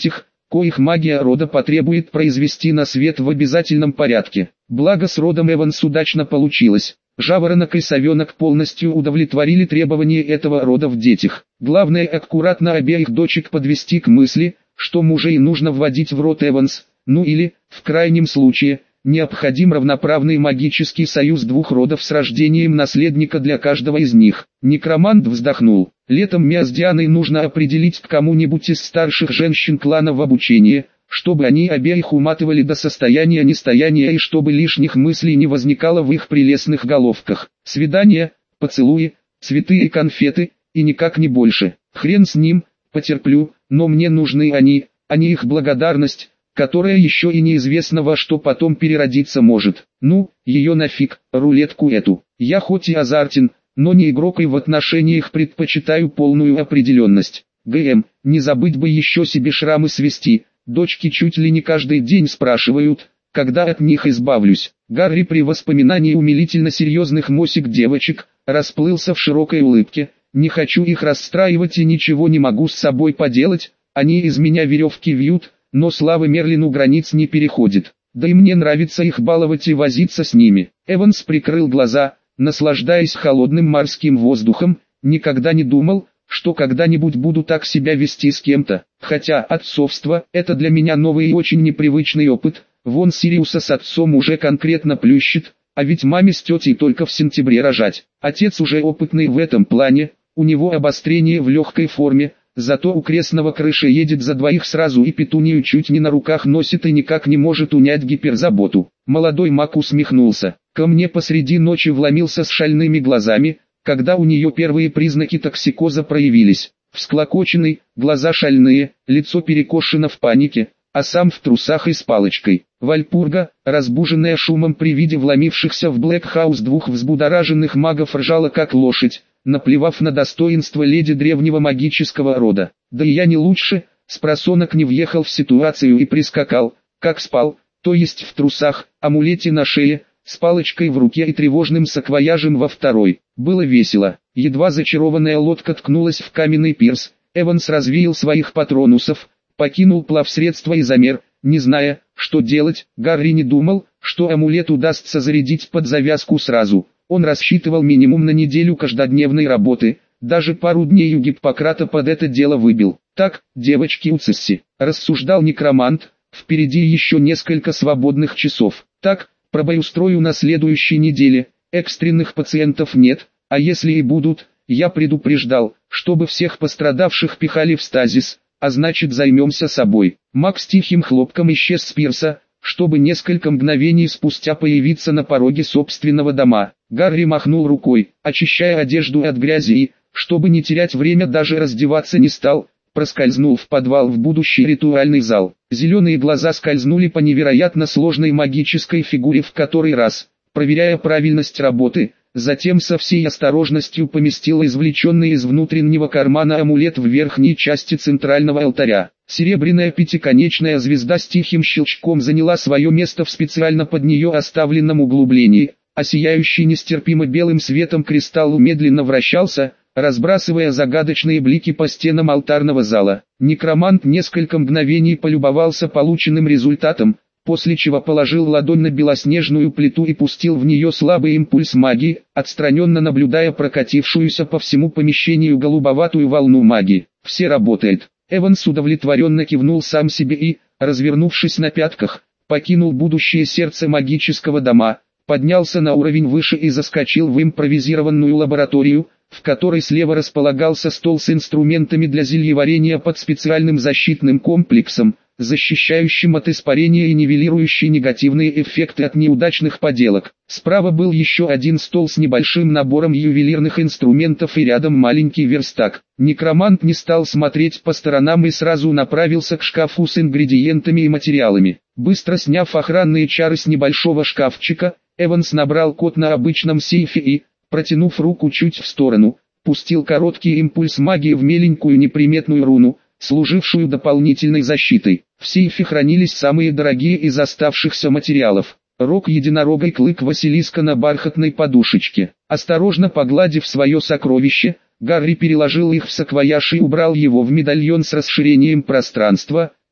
S1: коих магия рода потребует произвести на свет в обязательном порядке. Благо с родом Эванс удачно получилось. Жаворонок и совенок полностью удовлетворили требования этого рода в детях. Главное аккуратно обеих дочек подвести к мысли, что мужей нужно вводить в род Эванс, ну или, в крайнем случае, необходим равноправный магический союз двух родов с рождением наследника для каждого из них. Некромант вздохнул. Летом Миа с Дианой нужно определить к кому-нибудь из старших женщин клана в обучение, чтобы они обеих уматывали до состояния нестояния и чтобы лишних мыслей не возникало в их прелестных головках. Свидания, поцелуи, цветы и конфеты, и никак не больше. Хрен с ним, потерплю, но мне нужны они, а не их благодарность, которая еще и неизвестно во что потом переродиться может. Ну, ее нафиг, рулетку эту. Я хоть и азартен, но не игрок и в отношениях предпочитаю полную определенность. ГМ, не забыть бы еще себе шрамы свести. Дочки чуть ли не каждый день спрашивают, когда от них избавлюсь. Гарри при воспоминании умилительно серьезных мосик девочек, расплылся в широкой улыбке. Не хочу их расстраивать и ничего не могу с собой поделать, они из меня веревки вьют, но слава Мерлину границ не переходит. Да и мне нравится их баловать и возиться с ними. Эванс прикрыл глаза, наслаждаясь холодным морским воздухом, никогда не думал, что когда-нибудь буду так себя вести с кем-то. Хотя отцовство – это для меня новый и очень непривычный опыт, вон Сириуса с отцом уже конкретно плющит, а ведь маме с тетей только в сентябре рожать. Отец уже опытный в этом плане, у него обострение в легкой форме, зато у крестного крыша едет за двоих сразу и петунию чуть не на руках носит и никак не может унять гиперзаботу. Молодой маг усмехнулся. Ко мне посреди ночи вломился с шальными глазами, когда у нее первые признаки токсикоза проявились. Всклокоченный, глаза шальные, лицо перекошено в панике, а сам в трусах и с палочкой. Вальпурга, разбуженная шумом при виде вломившихся в Блэкхаус двух взбудораженных магов, ржала как лошадь, наплевав на достоинство леди древнего магического рода. Да и я не лучше, спросонок не въехал в ситуацию и прискакал, как спал, то есть в трусах, амулете на шее, с палочкой в руке и тревожным саквояжем во второй. Было весело. Едва зачарованная лодка ткнулась в каменный пирс, Эванс развеял своих патронусов, покинул плавсредство и замер, не зная, что делать. Гарри не думал, что амулет удастся зарядить под завязку сразу. Он рассчитывал минимум на неделю каждодневной работы, даже пару дней у Гиппократа под это дело выбил. Так, девочки Уцисси, рассуждал некромант, впереди еще несколько свободных часов. Так, пробоустрою на следующей неделе, экстренных пациентов нет, а если и будут, я предупреждал, чтобы всех пострадавших пихали в стазис, а значит займемся собой. Маг с тихим хлопком исчез с пирса, чтобы несколько мгновений спустя появиться на пороге собственного дома. Гарри махнул рукой, очищая одежду от грязи и, чтобы не терять время, даже раздеваться не стал, проскользнул в подвал в будущий ритуальный зал. Зеленые глаза скользнули по невероятно сложной магической фигуре в который раз, проверяя правильность работы, затем со всей осторожностью поместил извлеченный из внутреннего кармана амулет в верхней части центрального алтаря. Серебряная пятиконечная звезда с тихим щелчком заняла свое место в специально под нее оставленном углублении, а сияющий нестерпимо белым светом кристалл медленно вращался, разбрасывая загадочные блики по стенам алтарного зала. Некромант несколько мгновений полюбовался полученным результатом, после чего положил ладонь на белоснежную плиту и пустил в нее слабый импульс магии, отстраненно наблюдая прокатившуюся по всему помещению голубоватую волну магии. «Все работает». Эванс удовлетворенно кивнул сам себе и, развернувшись на пятках, покинул будущее сердце магического дома, поднялся на уровень выше и заскочил в импровизированную лабораторию, в которой слева располагался стол с инструментами для зельеварения под специальным защитным комплексом, защищающим от испарения и нивелирующий негативные эффекты от неудачных поделок. Справа был еще один стол с небольшим набором ювелирных инструментов и рядом маленький верстак. Некромант не стал смотреть по сторонам и сразу направился к шкафу с ингредиентами и материалами. Быстро сняв охранные чары с небольшого шкафчика, Эванс набрал код на обычном сейфе и, протянув руку чуть в сторону, пустил короткий импульс магии в меленькую неприметную руну, служившую дополнительной защитой. В сейфе хранились самые дорогие из оставшихся материалов. Рог единорога и клык Василиска на бархатной подушечке. Осторожно погладив свое сокровище, Гарри переложил их в саквояж и убрал его в медальон с расширением пространства,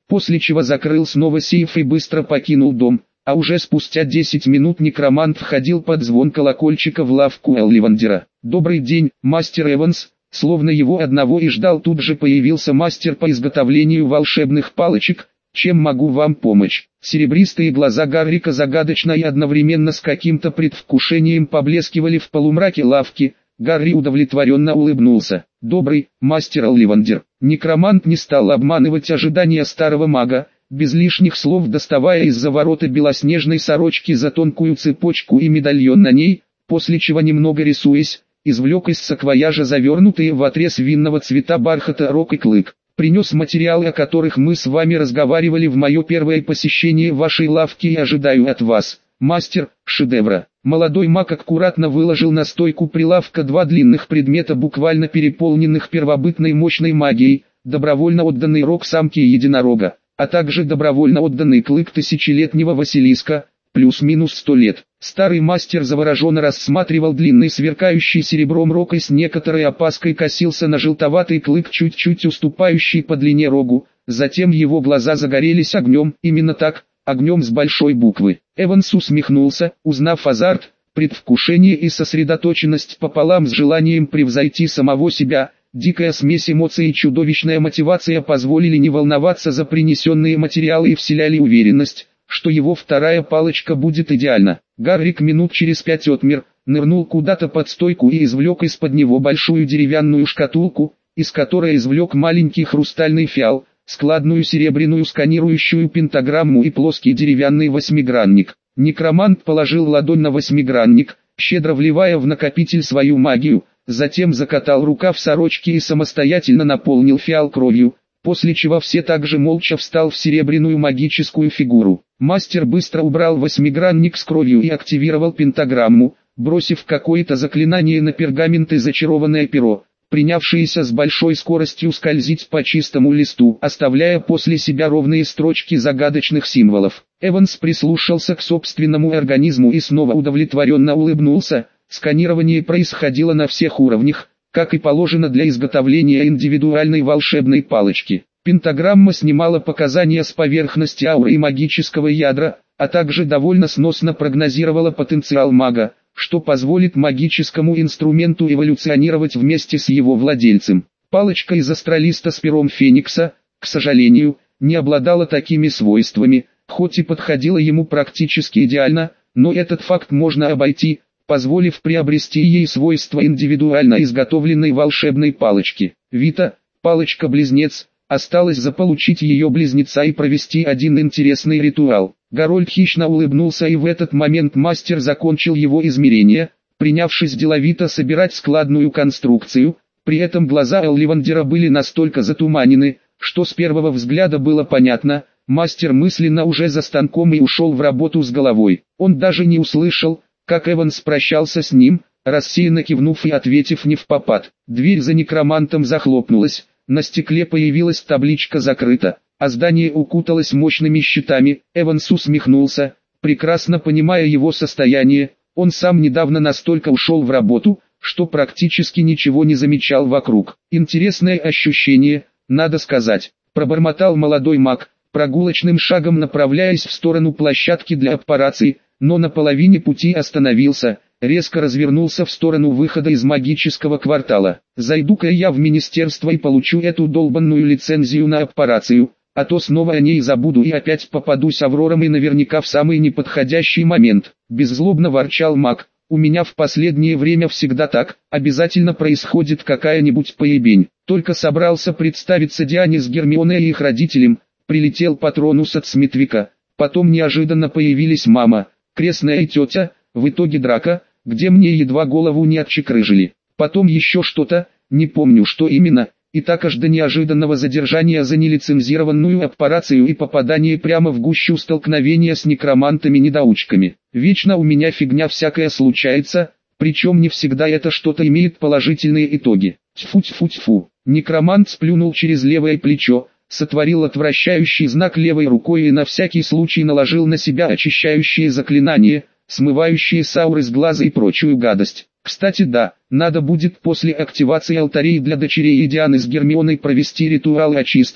S1: после чего закрыл снова сейф и быстро покинул дом, а уже спустя 10 минут некромант входил под звон колокольчика в лавку Олливандера. «Добрый день, мастер Эванс», словно его одного и ждал, тут же появился мастер по изготовлению волшебных палочек. «Чем могу вам помочь?» Серебристые глаза Гаррика загадочно и одновременно с каким-то предвкушением поблескивали в полумраке лавки. Гарри удовлетворенно улыбнулся. «Добрый, мастер Олливандер». Некромант не стал обманывать ожидания старого мага, без лишних слов доставая из-за ворота белоснежной сорочки за тонкую цепочку и медальон на ней, после чего, немного рисуясь, извлек из саквояжа завернутые в отрез винного цвета бархата рог и клык. «Принес материалы, о которых мы с вами разговаривали в мое первое посещение вашей лавки, и ожидаю от вас, мастер, шедевра». Молодой маг аккуратно выложил на стойку прилавка два длинных предмета, буквально переполненных первобытной мощной магией: добровольно отданный рог самки единорога, а также добровольно отданный клык тысячелетнего Василиска, плюс-минус 100 лет. Старый мастер завороженно рассматривал длинный сверкающий серебром рог и с некоторой опаской косился на желтоватый клык, чуть-чуть уступающий по длине рогу. Затем его глаза загорелись огнем, именно так, огнем с большой буквы. Эванс усмехнулся, узнав азарт, предвкушение и сосредоточенность пополам с желанием превзойти самого себя. Дикая смесь эмоций и чудовищная мотивация позволили не волноваться за принесенные материалы и вселяли уверенность, что его вторая палочка будет идеальна. Гаррик минут через 5 отмер, нырнул куда-то под стойку и извлек из-под него большую деревянную шкатулку, из которой извлек маленький хрустальный фиал, складную серебряную сканирующую пентаграмму и плоский деревянный восьмигранник. Некромант положил ладонь на восьмигранник, щедро вливая в накопитель свою магию, затем закатал рукав сорочки и самостоятельно наполнил фиал кровью, после чего все также молча встал в серебряную магическую фигуру. Мастер быстро убрал восьмигранник с кровью и активировал пентаграмму, бросив какое-то заклинание на пергамент и зачарованное перо, принявшееся с большой скоростью скользить по чистому листу, оставляя после себя ровные строчки загадочных символов. Эванс прислушался к собственному организму и снова удовлетворенно улыбнулся. Сканирование происходило на всех уровнях, как и положено для изготовления индивидуальной волшебной палочки. Пентаграмма снимала показания с поверхности ауры и магического ядра, а также довольно сносно прогнозировала потенциал мага, что позволит магическому инструменту эволюционировать вместе с его владельцем. Палочка из астролиста с пером Феникса, к сожалению, не обладала такими свойствами, хоть и подходила ему практически идеально, но этот факт можно обойти, позволив приобрести ей свойства индивидуально изготовленной волшебной палочки. Вита, палочка-близнец, осталось заполучить ее близнеца и провести один интересный ритуал. Гарольд хищно улыбнулся, и в этот момент мастер закончил его измерение, принявшись деловито собирать складную конструкцию. При этом глаза Олливандера были настолько затуманены, что с первого взгляда было понятно, мастер мысленно уже за станком и ушел в работу с головой. Он даже не услышал, как Эванс прощался с ним, рассеянно кивнув и ответив невпопад. Дверь за некромантом захлопнулась, на стекле появилась табличка «Закрыто», а здание укуталось мощными щитами. Эванс усмехнулся, прекрасно понимая его состояние. Он сам недавно настолько ушел в работу, что практически ничего не замечал вокруг. Интересное ощущение, надо сказать, пробормотал молодой маг, прогулочным шагом направляясь в сторону площадки для операций, но на половине пути остановился, резко развернулся в сторону выхода из магического квартала. «Зайду-ка я в министерство и получу эту долбанную лицензию на операцию, а то снова о ней забуду и опять попадусь Аврорам, и наверняка в самый неподходящий момент», — беззлобно ворчал маг. «У меня в последнее время всегда так, обязательно происходит какая-нибудь поебень. Только собрался представиться Диане с Гермионой и их родителям, прилетел Патронус от Смитвика, потом неожиданно появились мама, крестная и тетя, в итоге драка, где мне едва голову не отчекрыжили. Потом еще что-то, не помню что именно, и так аж до неожиданного задержания за нелицензированную операцию и попадание прямо в гущу столкновения с некромантами-недоучками. Вечно у меня фигня всякая случается, причем не всегда это что-то имеет положительные итоги. Тьфу-тьфу-тьфу. Некромант сплюнул через левое плечо, сотворил отвращающий знак левой рукой и на всякий случай наложил на себя очищающее заклинание, смывающие с ауры с глаза и прочую гадость. Кстати, да, надо будет после активации алтарей для дочерей и Дианы с Гермионой провести ритуал очистки,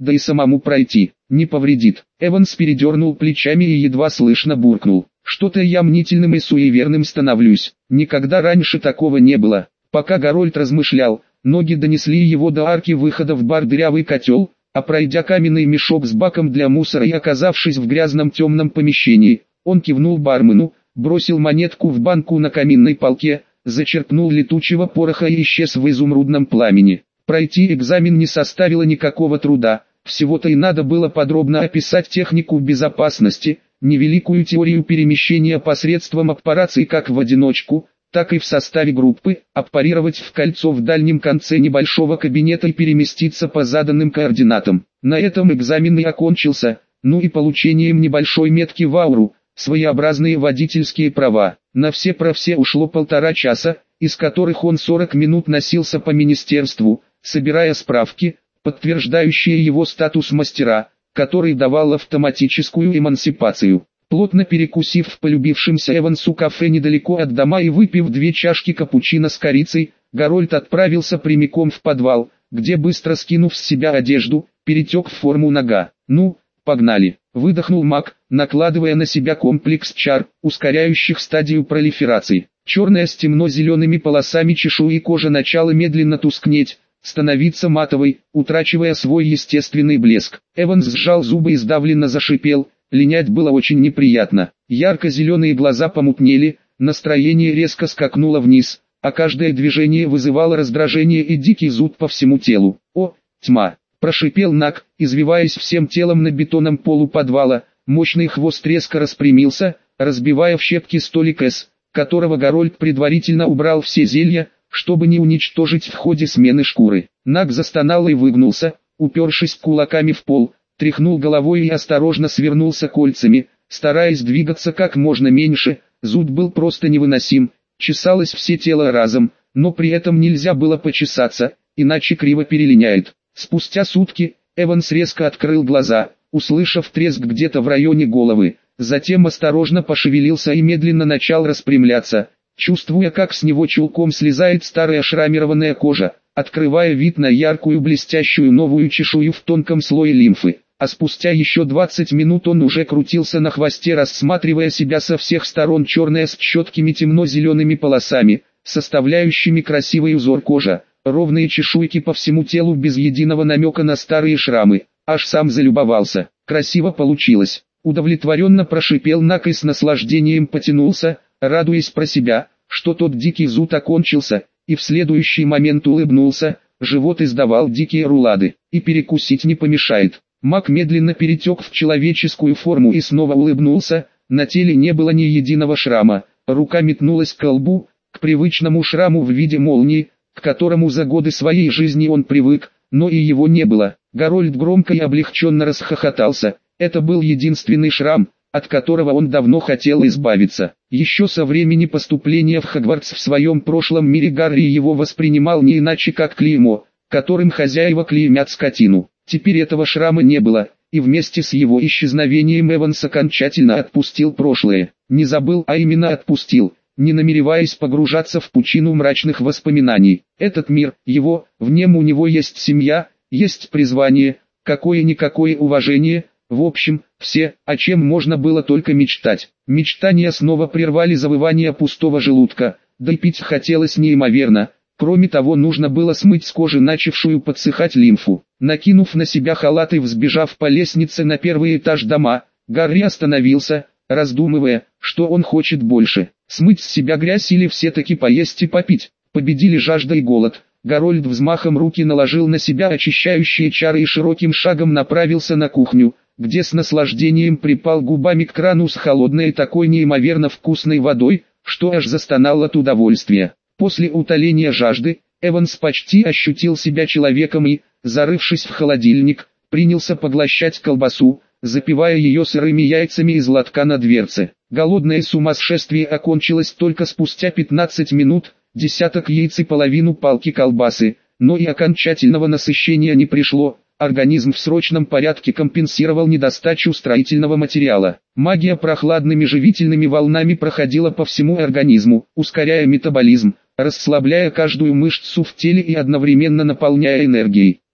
S1: да и самому пройти не повредит. Эванс передернул плечами и едва слышно буркнул: «Что-то я мнительным и суеверным становлюсь. Никогда раньше такого не было». Пока Гарольд размышлял, ноги донесли его до арки выхода в бар «Дырявый котел», а пройдя каменный мешок с баком для мусора и оказавшись в грязном темном помещении, он кивнул бармену, бросил монетку в банку на каминной полке, зачерпнул летучего пороха и исчез в изумрудном пламени. Пройти экзамен не составило никакого труда, всего-то и надо было подробно описать технику безопасности, невеликую теорию перемещения посредством аппараций как в одиночку, так и в составе группы, аппарировать в кольцо в дальнем конце небольшого кабинета и переместиться по заданным координатам. На этом экзамен и окончился, ну и получением небольшой метки в ауру, своеобразные водительские права. На все про все ушло 1,5 часа, из которых он 40 минут носился по министерству, собирая справки, подтверждающие его статус мастера, который давал автоматическую эмансипацию. Плотно перекусив в полюбившемся Эвансу кафе недалеко от дома и выпив 2 чашки капучино с корицей, Гарольд отправился прямиком в подвал, где быстро скинув с себя одежду, перетек в форму нога. «Ну, погнали!» — выдохнул маг, накладывая на себя комплекс чар, ускоряющих стадию пролиферации. Черная с темно-зелеными полосами чешуи кожа начала медленно тускнеть, становиться матовой, утрачивая свой естественный блеск. Эванс сжал зубы и сдавленно зашипел. Линять было очень неприятно. Ярко-зеленые глаза помутнели, настроение резко скакнуло вниз, а каждое движение вызывало раздражение и дикий зуд по всему телу. «О, тьма!» – прошипел Наг, извиваясь всем телом на бетонном полу подвала. Мощный хвост резко распрямился, разбивая в щепки столик С, которого Гарольд предварительно убрал все зелья, чтобы не уничтожить в ходе смены шкуры. Наг застонал и выгнулся, упершись кулаками в пол, тряхнул головой и осторожно свернулся кольцами, стараясь двигаться как можно меньше. Зуд был просто невыносим, чесалось все тело разом, но при этом нельзя было почесаться, иначе криво перелиняет. Спустя сутки, Эванс резко открыл глаза, услышав треск где-то в районе головы, затем осторожно пошевелился и медленно начал распрямляться, чувствуя, как с него чулком слезает старая шрамированная кожа, открывая вид на яркую блестящую новую чешую в тонком слое лимфы. А спустя еще 20 минут он уже крутился на хвосте, рассматривая себя со всех сторон. Черная с четкими темно-зелеными полосами, составляющими красивый узор кожа, ровные чешуйки по всему телу без единого намека на старые шрамы. Аж сам залюбовался. Красиво получилось. Удовлетворенно прошипел Наг и с наслаждением потянулся, радуясь про себя, что тот дикий зуд окончился, и в следующий момент улыбнулся. Живот издавал дикие рулады, и перекусить не помешает. Маг медленно перетек в человеческую форму и снова улыбнулся. На теле не было ни единого шрама. Рука метнулась к лбу, к привычному шраму в виде молнии, к которому за годы своей жизни он привык, но и его не было. Гарольд громко и облегченно расхохотался. Это был единственный шрам, от которого он давно хотел избавиться. Еще со времени поступления в Хогвартс в своем прошлом мире Гарри его воспринимал не иначе как клеймо, которым хозяева клеймят скотину. Теперь этого шрама не было, и вместе с его исчезновением Эванс окончательно отпустил прошлое. Не забыл, а именно отпустил, не намереваясь погружаться в пучину мрачных воспоминаний. Этот мир, его, в нем у него есть семья, есть призвание, какое-никакое уважение, в общем, все, о чем можно было только мечтать. Мечтания снова прервали завывание пустого желудка, да и пить хотелось неимоверно. Кроме того, нужно было смыть с кожи начавшую подсыхать лимфу. Накинув на себя халат и взбежав по лестнице на первый этаж дома, Гарри остановился, раздумывая, что он хочет больше. Смыть с себя грязь или все-таки поесть и попить. Победили жажда и голод. Гарольд взмахом руки наложил на себя очищающие чары и широким шагом направился на кухню, где с наслаждением припал губами к крану с холодной такой неимоверно вкусной водой, что аж застонал от удовольствия. После утоления жажды, Эванс почти ощутил себя человеком и, зарывшись в холодильник, принялся поглощать колбасу, запивая ее сырыми яйцами из лотка на дверце. Голодное сумасшествие окончилось только спустя 15 минут, десяток яиц и половину палки колбасы, но и окончательного насыщения не пришло. Организм в срочном порядке компенсировал недостачу строительного материала. Магия прохладными живительными волнами проходила по всему организму, ускоряя метаболизм, расслабляя каждую мышцу в теле и одновременно наполняя энергией.